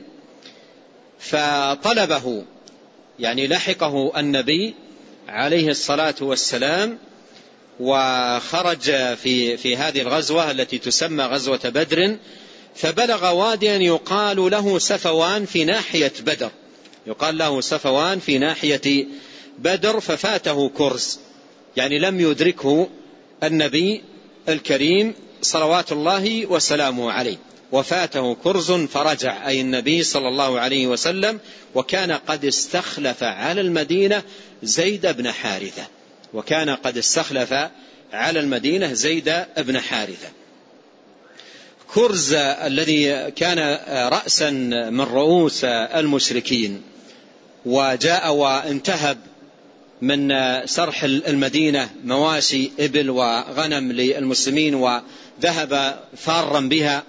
فطلبه يعني لحقه النبي عليه الصلاة والسلام، وخرج في في هذه الغزوة التي تسمى غزوة بدر، فبلغ واديا يقال له سفوان في ناحية بدر، يقال له سفوان في ناحية بدر، ففاته كرز، يعني لم يدركه النبي الكريم صلوات الله وسلامه عليه، وفاته كرز فرجع، أي النبي صلى الله عليه وسلم، وكان قد استخلف على المدينة زيد بن حارثة، وكان قد استخلف على المدينة زيد بن حارثة. كرز الذي كان رأسا من رؤوس المشركين، وجاء وانتهب من سرح المدينة مواشي إبل وغنم للمسلمين وذهب فارا بها،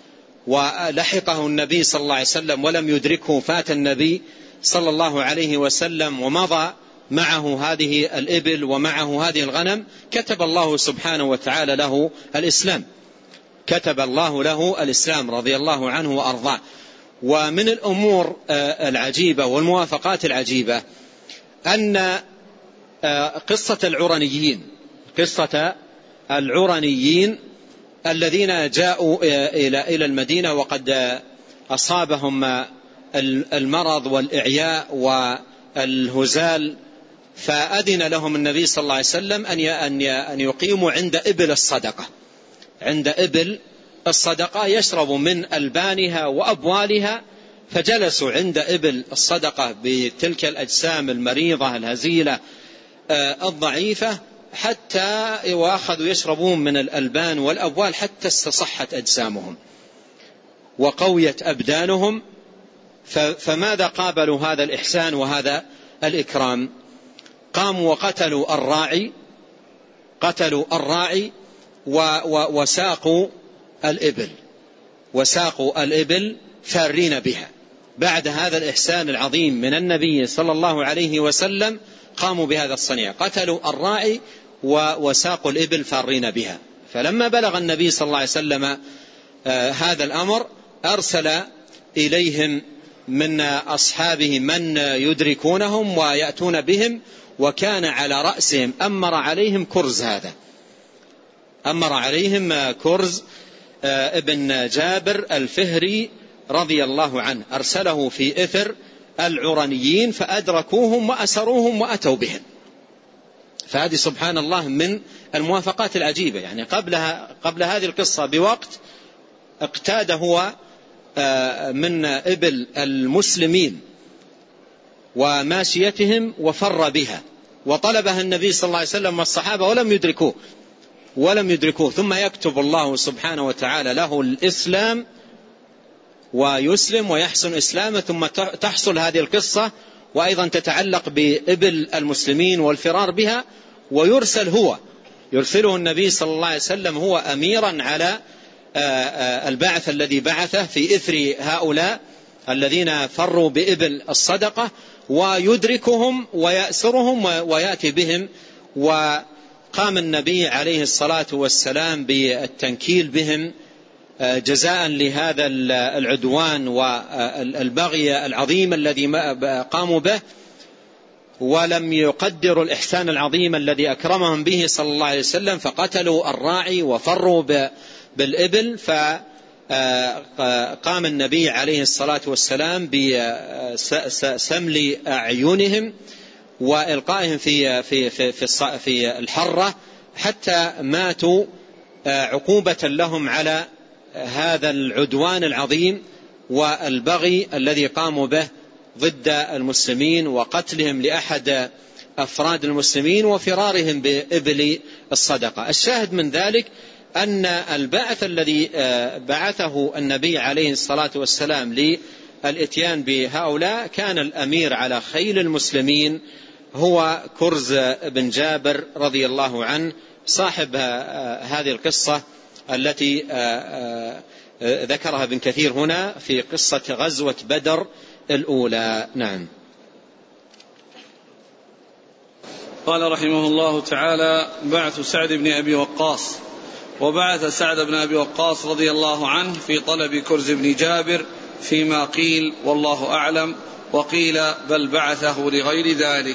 ولحقه النبي صلى الله عليه وسلم ولم يدركه، فات النبي صلى الله عليه وسلم ومضى معه هذه الإبل ومعه هذه الغنم، كتب الله سبحانه وتعالى له الإسلام، كتب الله له الإسلام رضي الله عنه وأرضاه. ومن الأمور العجيبة والموافقات العجيبة أن قصة العرنيين، قصة العرنيين الذين جاءوا إلى المدينة وقد أصابهم المرض والإعياء والهزال، فأذن لهم النبي صلى الله عليه وسلم أن يقيموا عند إبل الصدقة، عند إبل الصدقة يشرب من ألبانها وأبوالها، فجلسوا عند إبل الصدقة بتلك الأجسام المريضة الهزيلة الضعيفة حتى وأخذوا يشربون من الألبان والأبوال حتى استصحت أجسامهم وقويت أبدانهم. فماذا قابلوا هذا الإحسان وهذا الإكرام؟ قاموا وقتلوا الراعي، قتلوا الراعي وساقوا الإبل، وساقوا الإبل فارين بها. بعد هذا الإحسان العظيم من النبي صلى الله عليه وسلم قاموا بهذا الصنيع، قتلوا الراعي وساقوا الإبل فارين بها. فلما بلغ النبي صلى الله عليه وسلم آه هذا الأمر أرسل إليهم من أصحابه من يدركونهم ويأتون بهم، وكان على رأسهم أمر عليهم كرز، هذا أمر عليهم كرز آه ابن جابر الفهري رضي الله عنه، أرسله في إثر العرنيين فأدركوهم وأسروهم وأتوا بهم. فهذه سبحان الله من الموافقات العجيبة، يعني قبلها قبل هذه القصة بوقت اقتاد هو من إبل المسلمين وماشيتهم وفر بها، وطلبها النبي صلى الله عليه وسلم والصحابة ولم يدركوه ولم يدركوه ثم يكتب الله سبحانه وتعالى له الإسلام ويسلم ويحسن إسلامه، ثم تحصل هذه القصة وأيضا تتعلق بإبل المسلمين والفرار بها، ويرسل هو يرسله النبي صلى الله عليه وسلم هو أميرا على البعث الذي بعثه في إثر هؤلاء الذين فروا بإبل الصدقة، ويدركهم ويأسرهم ويأتي بهم. وقام النبي عليه الصلاة والسلام بالتنكيل بهم جزاء لهذا العدوان والبغي العظيم الذي قاموا به، ولم يقدروا الإحسان العظيم الذي أكرمهم به صلى الله عليه وسلم، فقتلوا الراعي وفروا بالإبل. فقام النبي عليه الصلاة والسلام بسمل أعينهم وإلقائهم في في في في في الحرة حتى ماتوا عقوبة لهم على هذا العدوان العظيم والبغي الذي قاموا به ضد المسلمين، وقتلهم لأحد أفراد المسلمين وفرارهم بإبل الصدقة. الشاهد من ذلك أن البعث الذي بعثه النبي عليه الصلاة والسلام للإتيان بهؤلاء كان الأمير على خيل المسلمين هو كرز بن جابر رضي الله عنه، صاحب هذه القصة التي ذكرها ابن كثير هنا في قصة غزوة بدر الأولى. نعم. قال رحمه الله تعالى: بعث سعد بن أبي وقاص. وبعث سعد بن أبي وقاص رضي الله عنه في طلب كرز بن جابر فيما قيل والله أعلم، وقيل بل بعثه لغير ذلك.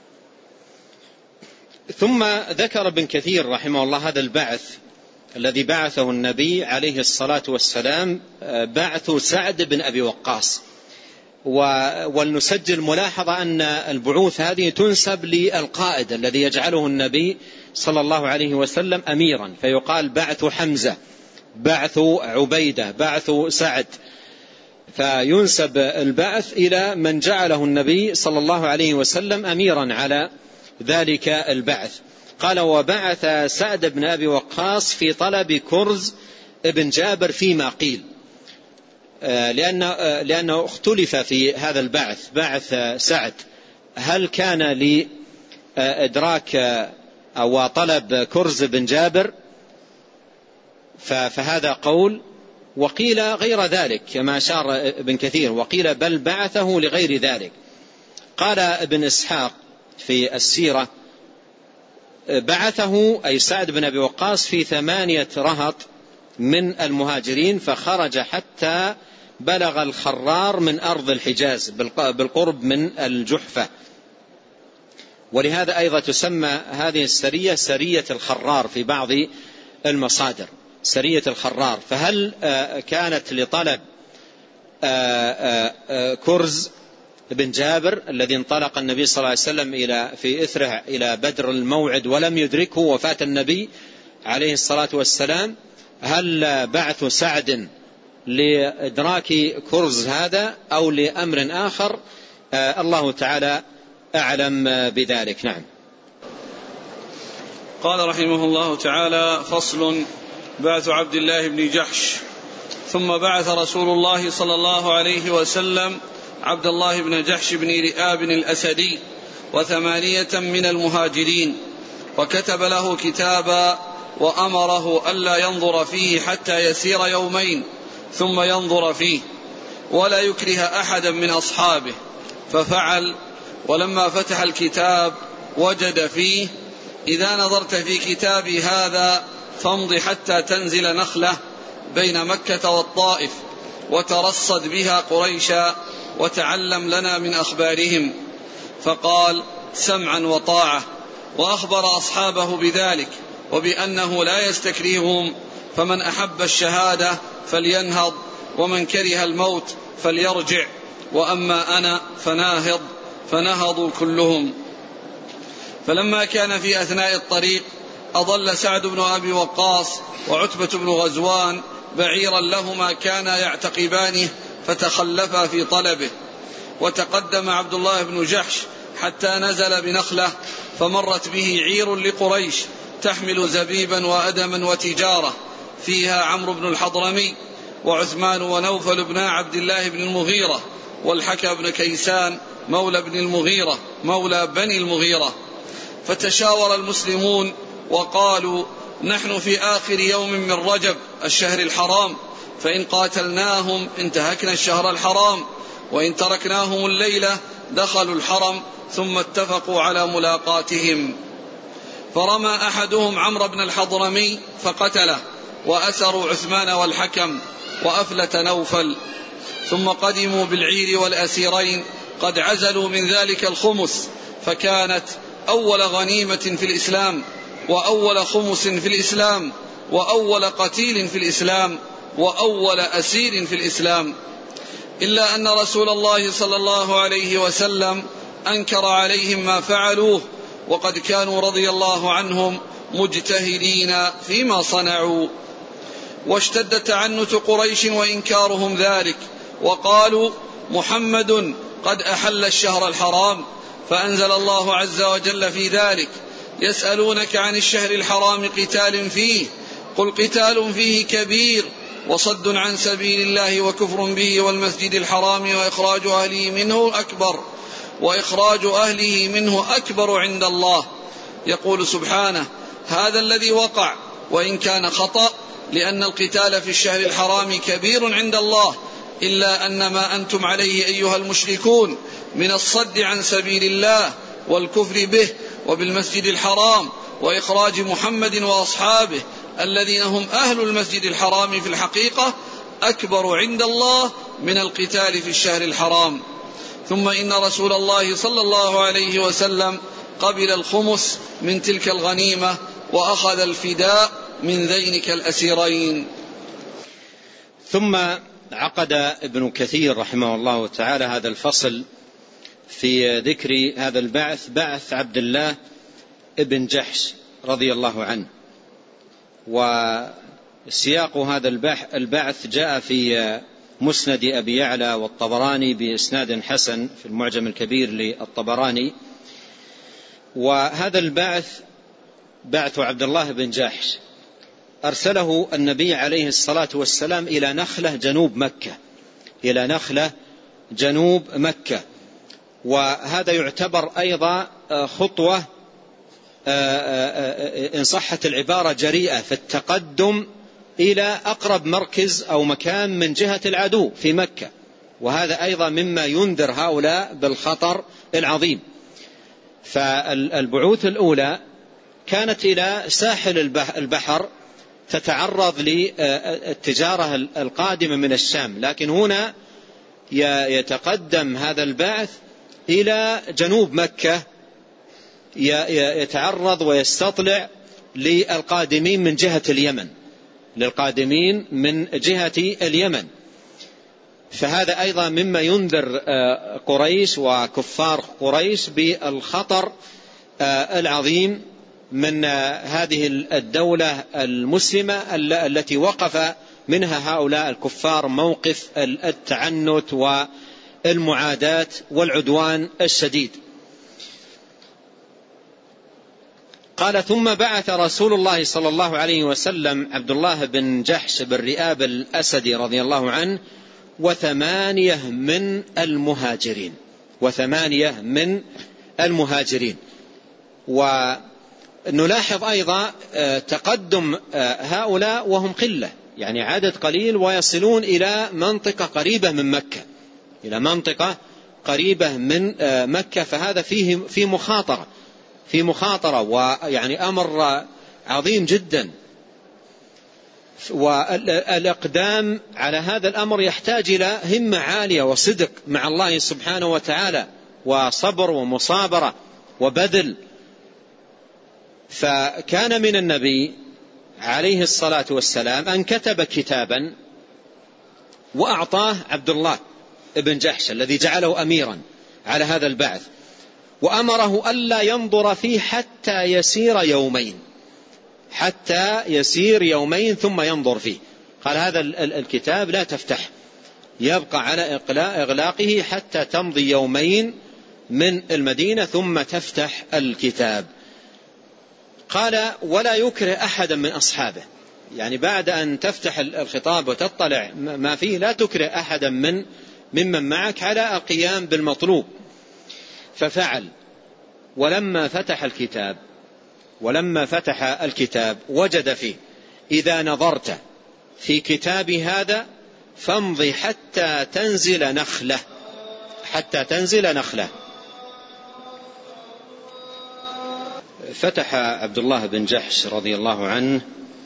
ثم ذكر ابن كثير رحمه الله هذا البعث الذي بعثه النبي عليه الصلاة والسلام، بعث سعد بن أبي وقاص. ولنسجل ملاحظة أن البعوث هذه تنسب للقائد الذي يجعله النبي صلى الله عليه وسلم أميرا، فيقال بعث حمزة، بعث عبيدة، بعث سعد، فينسب البعث إلى من جعله النبي صلى الله عليه وسلم أميرا على ذلك البعث. قال: وبعث سعد بن أبي وقاص في طلب كرز ابن جابر فيما قيل، لأنه, لأنه اختلف في هذا البعث، بعث سعد هل كان لإدراك أو طلب كرز بن جابر، فهذا قول، وقيل غير ذلك كما أشار ابن كثير، وقيل بل بعثه لغير ذلك. قال ابن إسحاق في السيرة: بعثه أي سعد بن أبي وقاص في ثمانية رهط من المهاجرين، فخرج حتى بلغ الخرار من أرض الحجاز بالقرب من الجحفة. ولهذا أيضا تسمى هذه السرية سرية الخرار في بعض المصادر، سرية الخرار. فهل كانت لطلب كرز بن جابر الذي انطلق النبي صلى الله عليه وسلم إلى في إثره إلى بدر الموعد ولم يدركه وفاة النبي عليه الصلاة والسلام، هل بعث سعد لإدراك كرز هذا أو لأمر آخر؟ آه الله تعالى أعلم بذلك. نعم. قال رحمه الله تعالى: فصل: بعث عبد الله بن جحش. ثم بعث رسول الله صلى الله عليه وسلم عبد الله بن جحش بن رئاب الأسدي وثمانية من المهاجرين، وكتب له كتابا وأمره ألا ينظر فيه حتى يسير يومين ثم ينظر فيه ولا يكره أحدا من أصحابه، ففعل. ولما فتح الكتاب وجد فيه: إذا نظرت في كتابي هذا فامض حتى تنزل نخلة بين مكة والطائف وترصد بها قريشا وتعلم لنا من أخبارهم. فقال: سمعا وطاعة. وأخبر أصحابه بذلك وبأنه لا يستكرههم، فمن أحب الشهادة فلينهض، ومن كره الموت فليرجع، وأما أنا فناهض. فنهضوا كلهم. فلما كان في أثناء الطريق أضل سعد بن أبي وقاص وعتبة بن غزوان بعيرا لهما كانا يعتقبانه، فتخلفا في طلبه. وتقدم عبد الله بن جحش حتى نزل بنخلة، فمرت به عير لقريش تحمل زبيبا وأدما وتجارة، فيها عمرو بن الحضرمي وعثمان ونوفل بن عبد الله بن المغيرة والحكى بن كيسان مولى بن المغيرة مولى بني المغيرة. فتشاور المسلمون وقالوا: نحن في آخر يوم من رجب الشهر الحرام، فإن قاتلناهم انتهكنا الشهر الحرام، وإن تركناهم الليلة دخلوا الحرم، ثم اتفقوا على ملاقاتهم. فرمى أحدهم عمرو بن الحضرمي فقتله، وأسروا عثمان والحكم، وأفلت نوفل. ثم قدموا بالعير والأسيرين قد عزلوا من ذلك الخمس، فكانت أول غنيمة في الإسلام، وأول خمس في الإسلام، وأول قتيل في الإسلام، وأول أسير في الإسلام. إلا أن رسول الله صلى الله عليه وسلم أنكر عليهم ما فعلوه، وقد كانوا رضي الله عنهم مجتهدين فيما صنعوا. واشتد تعنت قريش وإنكارهم ذلك، وقالوا: محمد قد أحل الشهر الحرام. فأنزل الله عز وجل في ذلك: يسألونك عن الشهر الحرام قتال فيه، قل قتال فيه كبير، وصد عن سبيل الله وكفر به والمسجد الحرام وإخراج أهله منه أكبر وإخراج أهله منه أكبر عند الله. يقول سبحانه: هذا الذي وقع وإن كان خطأ لأن القتال في الشهر الحرام كبير عند الله، إلا أن ما أنتم عليه أيها المشركون من الصد عن سبيل الله والكفر به وبالمسجد الحرام وإخراج محمد وأصحابه الذين هم أهل المسجد الحرام في الحقيقة أكبر عند الله من القتال في الشهر الحرام. ثم إن رسول الله صلى الله عليه وسلم قبل الخمس من تلك الغنيمة وأخذ الفداء من ذينك الأسيرين. ثم عقد ابن كثير رحمه الله تعالى هذا الفصل في ذكر هذا البعث، بعث عبد الله ابن جحش رضي الله عنه. وسياق هذا البعث جاء في مسند أبي يعلى والطبراني بإسناد حسن في المعجم الكبير للطبراني. وهذا البعث بعث عبد الله بن جحش أرسله النبي عليه الصلاة والسلام إلى نخلة جنوب مكة، إلى نخلة جنوب مكة. وهذا يعتبر أيضا خطوة إن صحت العبارة جريئة في التقدم إلى أقرب مركز أو مكان من جهة العدو في مكة، وهذا أيضا مما ينذر هؤلاء بالخطر العظيم. فالبعوث الأولى كانت إلى ساحل البحر تتعرض للتجارة القادمة من الشام، لكن هنا يتقدم هذا البعث إلى جنوب مكة يتعرض ويستطلع للقادمين من جهة اليمن، للقادمين من جهة اليمن. فهذا أيضا مما ينذر قريش وكفار قريش بالخطر العظيم من هذه الدولة المسلمة التي وقف منها هؤلاء الكفار موقف التعنت والمعاداة والعدوان الشديد. قال: ثم بعث رسول الله صلى الله عليه وسلم عبد الله بن جحش بن رئاب الأسدي رضي الله عنه وثمانية من المهاجرين وثمانية من المهاجرين. ونلاحظ أيضا تقدم هؤلاء وهم قلة، يعني عدد قليل، ويصلون إلى منطقة قريبة من مكة، إلى منطقة قريبة من مكة. فهذا فيه في مخاطرة في مخاطرة ويعني أمر عظيم جدا. والإقدام على هذا الأمر يحتاج إلى همة عالية وصدق مع الله سبحانه وتعالى وصبر ومصابرة وبذل. فكان من النبي عليه الصلاة والسلام أن كتب كتابا وأعطاه عبد الله بن جحش الذي جعله أميرا على هذا البعث، وأمره ألا ينظر فيه حتى يسير يومين حتى يسير يومين ثم ينظر فيه. قال: هذا الكتاب لا تفتح، يبقى على إغلاقه حتى تمضي يومين من المدينة ثم تفتح الكتاب. قال: ولا يكره أحدا من أصحابه، يعني بعد أن تفتح الخطاب وتطلع ما فيه لا تكره أحدا من ممن معك على القيام بالمطلوب. ففعل. ولما فتح الكتاب ولما فتح الكتاب وجد فيه: إذا نظرت في كتاب هذا فامضي حتى تنزل نخلة حتى تنزل نخلة. فتح عبد الله بن جحش رضي الله عنه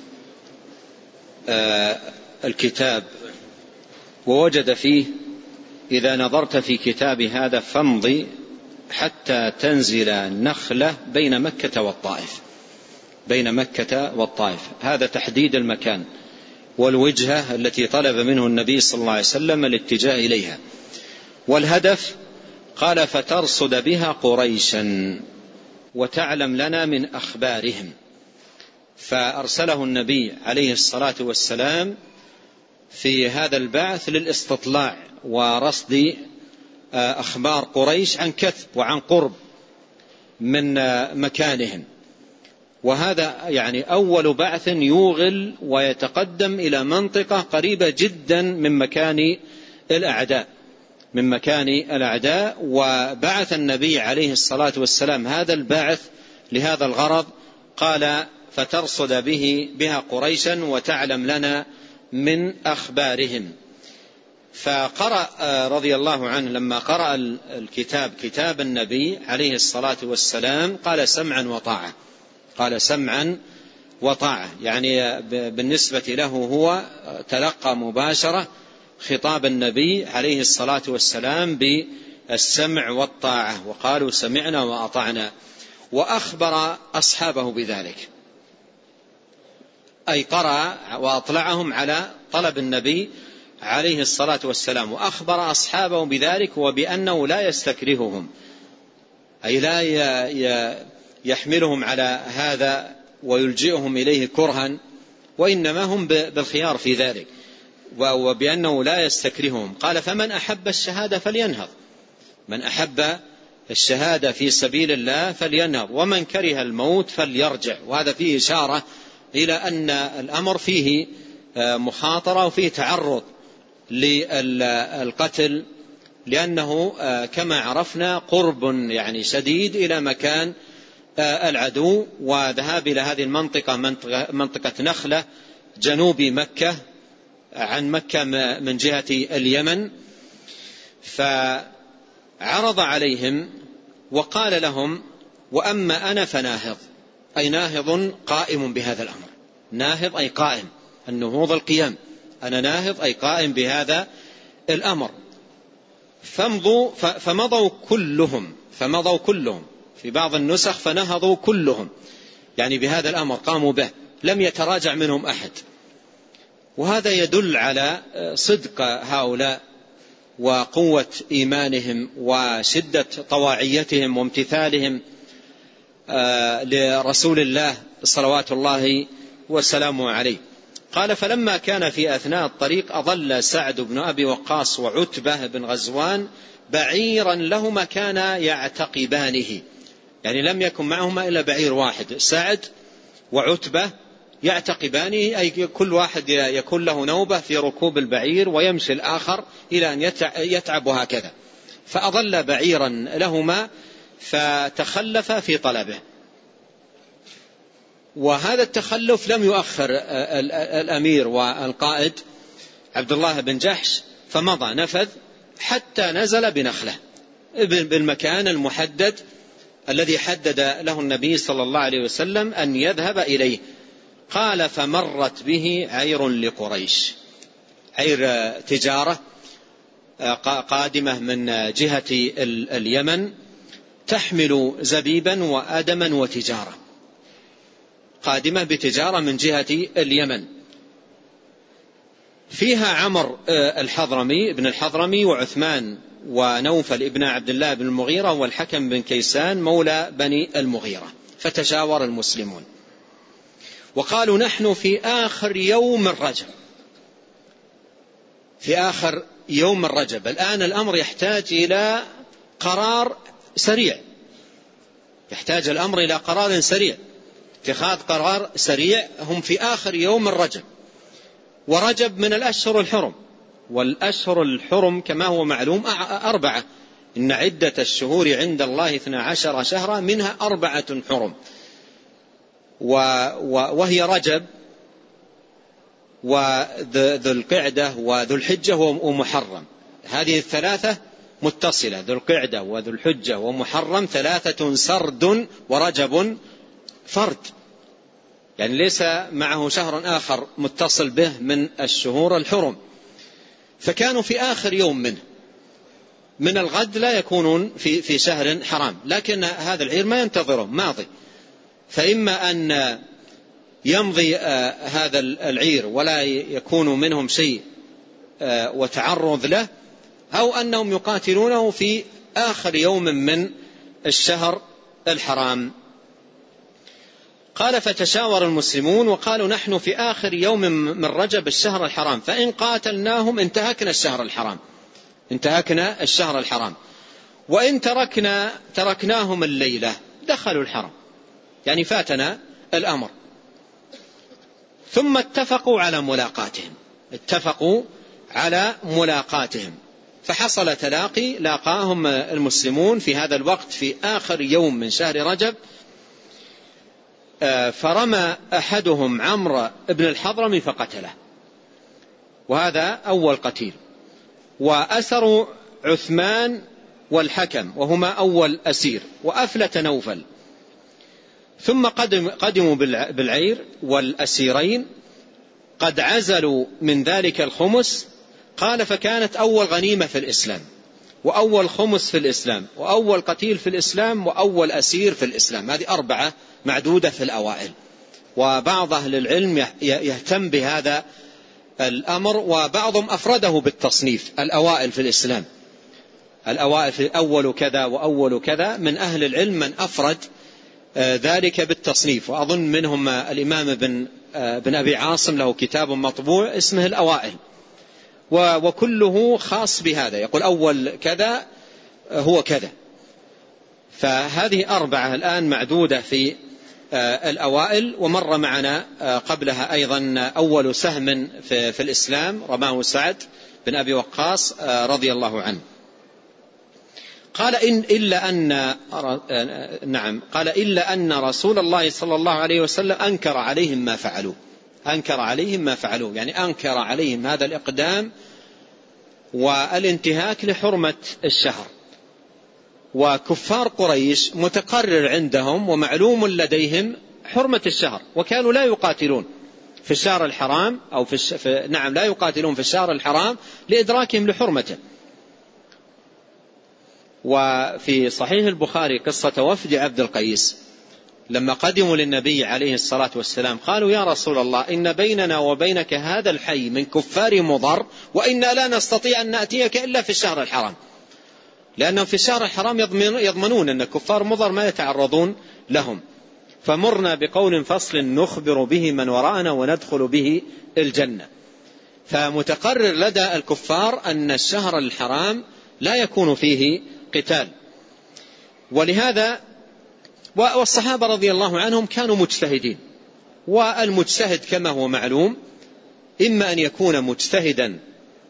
الكتاب ووجد فيه: إذا نظرت في كتاب هذا فامضي حتى تنزل نخلة بين مكة والطائف بين مكة والطائف. هذا تحديد المكان والوجهة التي طلب منه النبي صلى الله عليه وسلم الاتجاه إليها. والهدف قال: فترصد بها قريشا وتعلم لنا من أخبارهم. فأرسله النبي عليه الصلاة والسلام في هذا البعث للاستطلاع ورصد أخبار قريش عن كثب وعن قرب من مكانهم. وهذا يعني أول بعث يوغل ويتقدم إلى منطقة قريبة جدا من مكان الأعداء من مكان الأعداء. وبعث النبي عليه الصلاة والسلام هذا البعث لهذا الغرض. قال: فترصد به بها قريشا وتعلم لنا من أخبارهم. فقرأ رضي الله عنه لما قرأ الكتاب كتاب النبي عليه الصلاة والسلام قال سمعا وطاعة، قال سمعا وطاعة، يعني بالنسبة له هو تلقى مباشرة خطاب النبي عليه الصلاة والسلام بالسمع والطاعة، وقالوا سمعنا وأطعنا، وأخبر أصحابه بذلك، أي قرأ وأطلعهم على طلب النبي عليه الصلاة والسلام، وأخبر أصحابه بذلك وبأنه لا يستكرههم، أي لا يحملهم على هذا ويلجئهم إليه كرها، وإنما هم بالخيار في ذلك، وبأنه لا يستكرههم. قال فمن أحب الشهادة فلينهض، من أحب الشهادة في سبيل الله فلينهض، ومن كره الموت فليرجع. وهذا فيه إشارة إلى أن الأمر فيه مخاطرة وفيه تعرض للقتل، لأنه كما عرفنا قرب يعني شديد إلى مكان العدو، وذهاب إلى هذه المنطقة منطقة نخلة جنوب مكة عن مكة من جهة اليمن. فعرض عليهم وقال لهم وأما أنا فناهض، أي ناهض قائم بهذا الأمر، ناهض أي قائم، النهوض القيام، أنا ناهض أي قائم بهذا الأمر. فمضوا فمضوا كلهم فمضوا كلهم في بعض النسخ فنهضوا كلهم، يعني بهذا الأمر قاموا به، لم يتراجع منهم أحد. وهذا يدل على صدق هؤلاء وقوة إيمانهم وشدة طواعيتهم وامتثالهم لرسول الله صلوات الله وسلامه عليه. قال فلما كان في أثناء الطريق أضل سعد بن أبي وقاص وعتبة بن غزوان بعيرا لهما كانا يعتقبانه، يعني لم يكن معهما إلا بعير واحد، سعد وعتبة يعتقبانه، أي كل واحد يكون له نوبة في ركوب البعير ويمشي الآخر إلى أن يتعب هكذا. فأضل بعيرا لهما فتخلف في طلبه، وهذا التخلف لم يؤخر الأمير والقائد عبد الله بن جحش، فمضى نفذ حتى نزل بنخلة بالمكان المحدد الذي حدد له النبي صلى الله عليه وسلم أن يذهب إليه. قال فمرت به عير لقريش، عير تجارة قادمة من جهة اليمن تحمل زبيبا وأدما وتجارة، قادمة بتجارة من جهة اليمن، فيها عمر الحضرمي ابن الحضرمي وعثمان ونوفل ابن عبد الله بن المغيرة والحكم بن كيسان مولى بني المغيرة. فتشاور المسلمون وقالوا نحن في آخر يوم الرجب، في آخر يوم الرجب، الآن الأمر يحتاج إلى قرار سريع، يحتاج الأمر إلى قرار سريع، اتخاذ قرار سريع. هم في آخر يوم الرجب، ورجب من الأشهر الحرم، والأشهر الحرم كما هو معلوم أربعة، إن عدة الشهور عند الله اثنا عشر شهرا منها أربعة حرم، وهي رجب وذو القعدة وذو الحجة ومحرم، هذه الثلاثة متصلة، ذو القعدة وذو الحجة ومحرم ثلاثة سرد ورجب فرد، يعني ليس معه شهر آخر متصل به من الشهور الحرم. فكانوا في آخر يوم منه، من الغد لا يكونون في في شهر حرام، لكن هذا العير ما ينتظره ماضي، فإما أن يمضي هذا العير ولا يكون منهم شيء وتعرض له، أو أنهم يقاتلونه في آخر يوم من الشهر الحرام. قال فتشاور المسلمون وقالوا نحن في آخر يوم من رجب الشهر الحرام، فإن قاتلناهم انتهكنا الشهر الحرام، انتهكنا الشهر الحرام، وإن تركنا تركناهم الليلة دخلوا الحرم، يعني فاتنا الأمر. ثم اتفقوا على ملاقاتهم، اتفقوا على ملاقاتهم، فحصل تلاقي، لاقاهم المسلمون في هذا الوقت في آخر يوم من شهر رجب، فرمى أحدهم عمرو بن الحضرمي فقتله، وهذا أول قتيل، وأسروا عثمان والحكم وهما أول أسير، وأفلت نوفل. ثم قدم قدموا بالعير والأسيرين قد عزلوا من ذلك الخمس. قال فكانت أول غنيمة في الإسلام، وأول خمس في الإسلام، وأول قتيل في الإسلام، وأول أسير في الإسلام. هذه أربعة معدودة في الأوائل. وبعض أهل العلم يهتم بهذا الأمر، وبعضهم أفرده بالتصنيف الأوائل في الإسلام، الأوائل في أول كذا وأول كذا. من أهل العلم من أفرد ذلك بالتصنيف، وأظن منهم الإمام بن, بن أبي عاصم له كتاب مطبوع اسمه الأوائل، وكله خاص بهذا، يقول أول كذا هو كذا. فهذه أربعة الآن معدودة في الأوائل. ومر معنا قبلها أيضا أول سهم في, في الإسلام رماه سعد بن أبي وقاص رضي الله عنه. قال إن إلا أن نعم قال إلا أن رسول الله صلى الله عليه وسلم أنكر عليهم ما فعلوا، أنكر عليهم ما فعلوا يعني أنكر عليهم هذا الإقدام والانتهاك لحرمة الشهر. وكفار قريش متقرر عندهم ومعلوم لديهم حرمة الشهر، وكانوا لا يقاتلون في الشهر الحرام أو في, الش... في نعم لا يقاتلون في الشهر الحرام لإدراكهم لحرمته. وفي صحيح البخاري قصة وفد عبد القيس لما قدموا للنبي عليه الصلاة والسلام قالوا يا رسول الله إن بيننا وبينك هذا الحي من كفار مضر، وإنا لا نستطيع أن نأتيك إلا في الشهر الحرام، لأنهم في الشهر الحرام يضمنون أن كفار مضر ما يتعرضون لهم. فمرنا بقول فصل نخبر به من وراءنا وندخل به الجنة. فمتقرر لدى الكفار أن الشهر الحرام لا يكون فيه قتال. ولهذا والصحابة رضي الله عنهم كانوا مجتهدين، والمجتهد كما هو معلوم إما أن يكون مجتهدا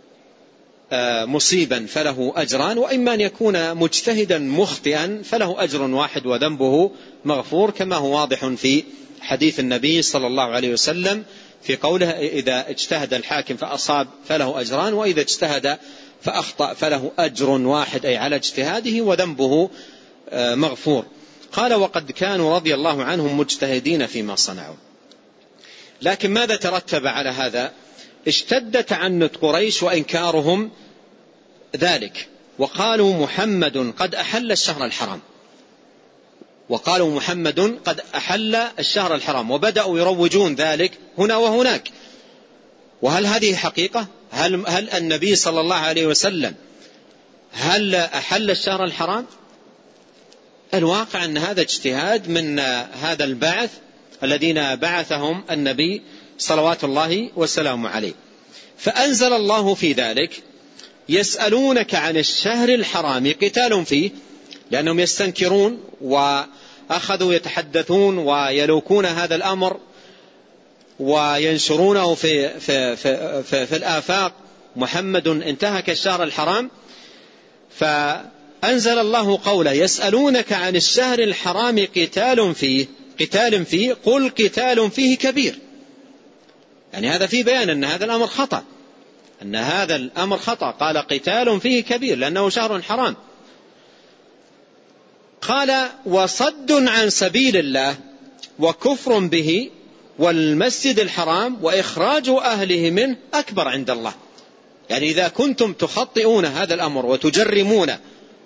مصيبا فله أجران، وإما أن يكون مجتهدا مخطئا فله أجر واحد وذنبه مغفور، كما هو واضح في حديث النبي صلى الله عليه وسلم في قوله إذا اجتهد الحاكم فأصاب فله أجران، وإذا اجتهد فأخطأ فله أجر واحد أي على اجتهاده وذنبه مغفور. قال وقد كانوا رضي الله عنهم مجتهدين فيما صنعوا. لكن ماذا ترتب على هذا؟ اشتد تعنت قريش وإنكارهم ذلك، وقالوا محمد قد أحل الشهر الحرام، وقالوا محمد قد أحل الشهر الحرام، وبدأوا يروجون ذلك هنا وهناك. وهل هذه حقيقة؟ هل, هل النبي صلى الله عليه وسلم هل أحل الشهر الحرام؟ الواقع أن هذا اجتهاد من هذا البعث الذين بعثهم النبي صلوات الله وسلامه عليه. فأنزل الله في ذلك يسألونك عن الشهر الحرام قتال فيه، لأنهم يستنكرون وأخذوا يتحدثون ويلوكون هذا الأمر وينشرونه في, في, في, في, في الآفاق محمد انتهك الشهر الحرام. فأنزل الله قوله يسألونك عن الشهر الحرام قتال فيه قتال فيه قل قتال فيه كبير. يعني هذا في بيان أن هذا الأمر خطأ، أن هذا الأمر خطأ. قال قتال فيه كبير لأنه شهر حرام. قال وصد عن سبيل الله وكفر به والمسجد الحرام وإخراج أهله منه أكبر عند الله. يعني إذا كنتم تخطئون هذا الأمر وتجرمون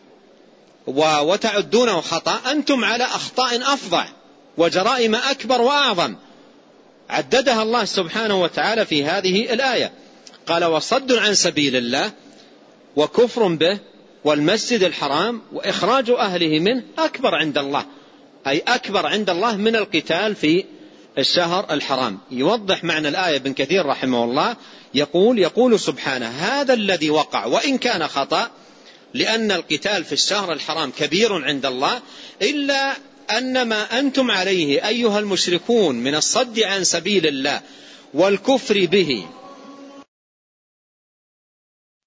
وتعدونه خطأ، أنتم على أخطاء أفظع وجرائم أكبر وأعظم عددها الله سبحانه وتعالى في هذه الآية. قال وصد عن سبيل الله وكفر به والمسجد الحرام وإخراج أهله منه أكبر عند الله، أي أكبر عند الله من القتال في الشهر الحرام. يوضح معنى الآية ابن كثير رحمه الله، يقول يقول سبحانه هذا الذي وقع وإن كان خطأ، لأن القتال في الشهر الحرام كبير عند الله، إلا أن ما أنتم عليه أيها المشركون من الصد عن سبيل الله والكفر به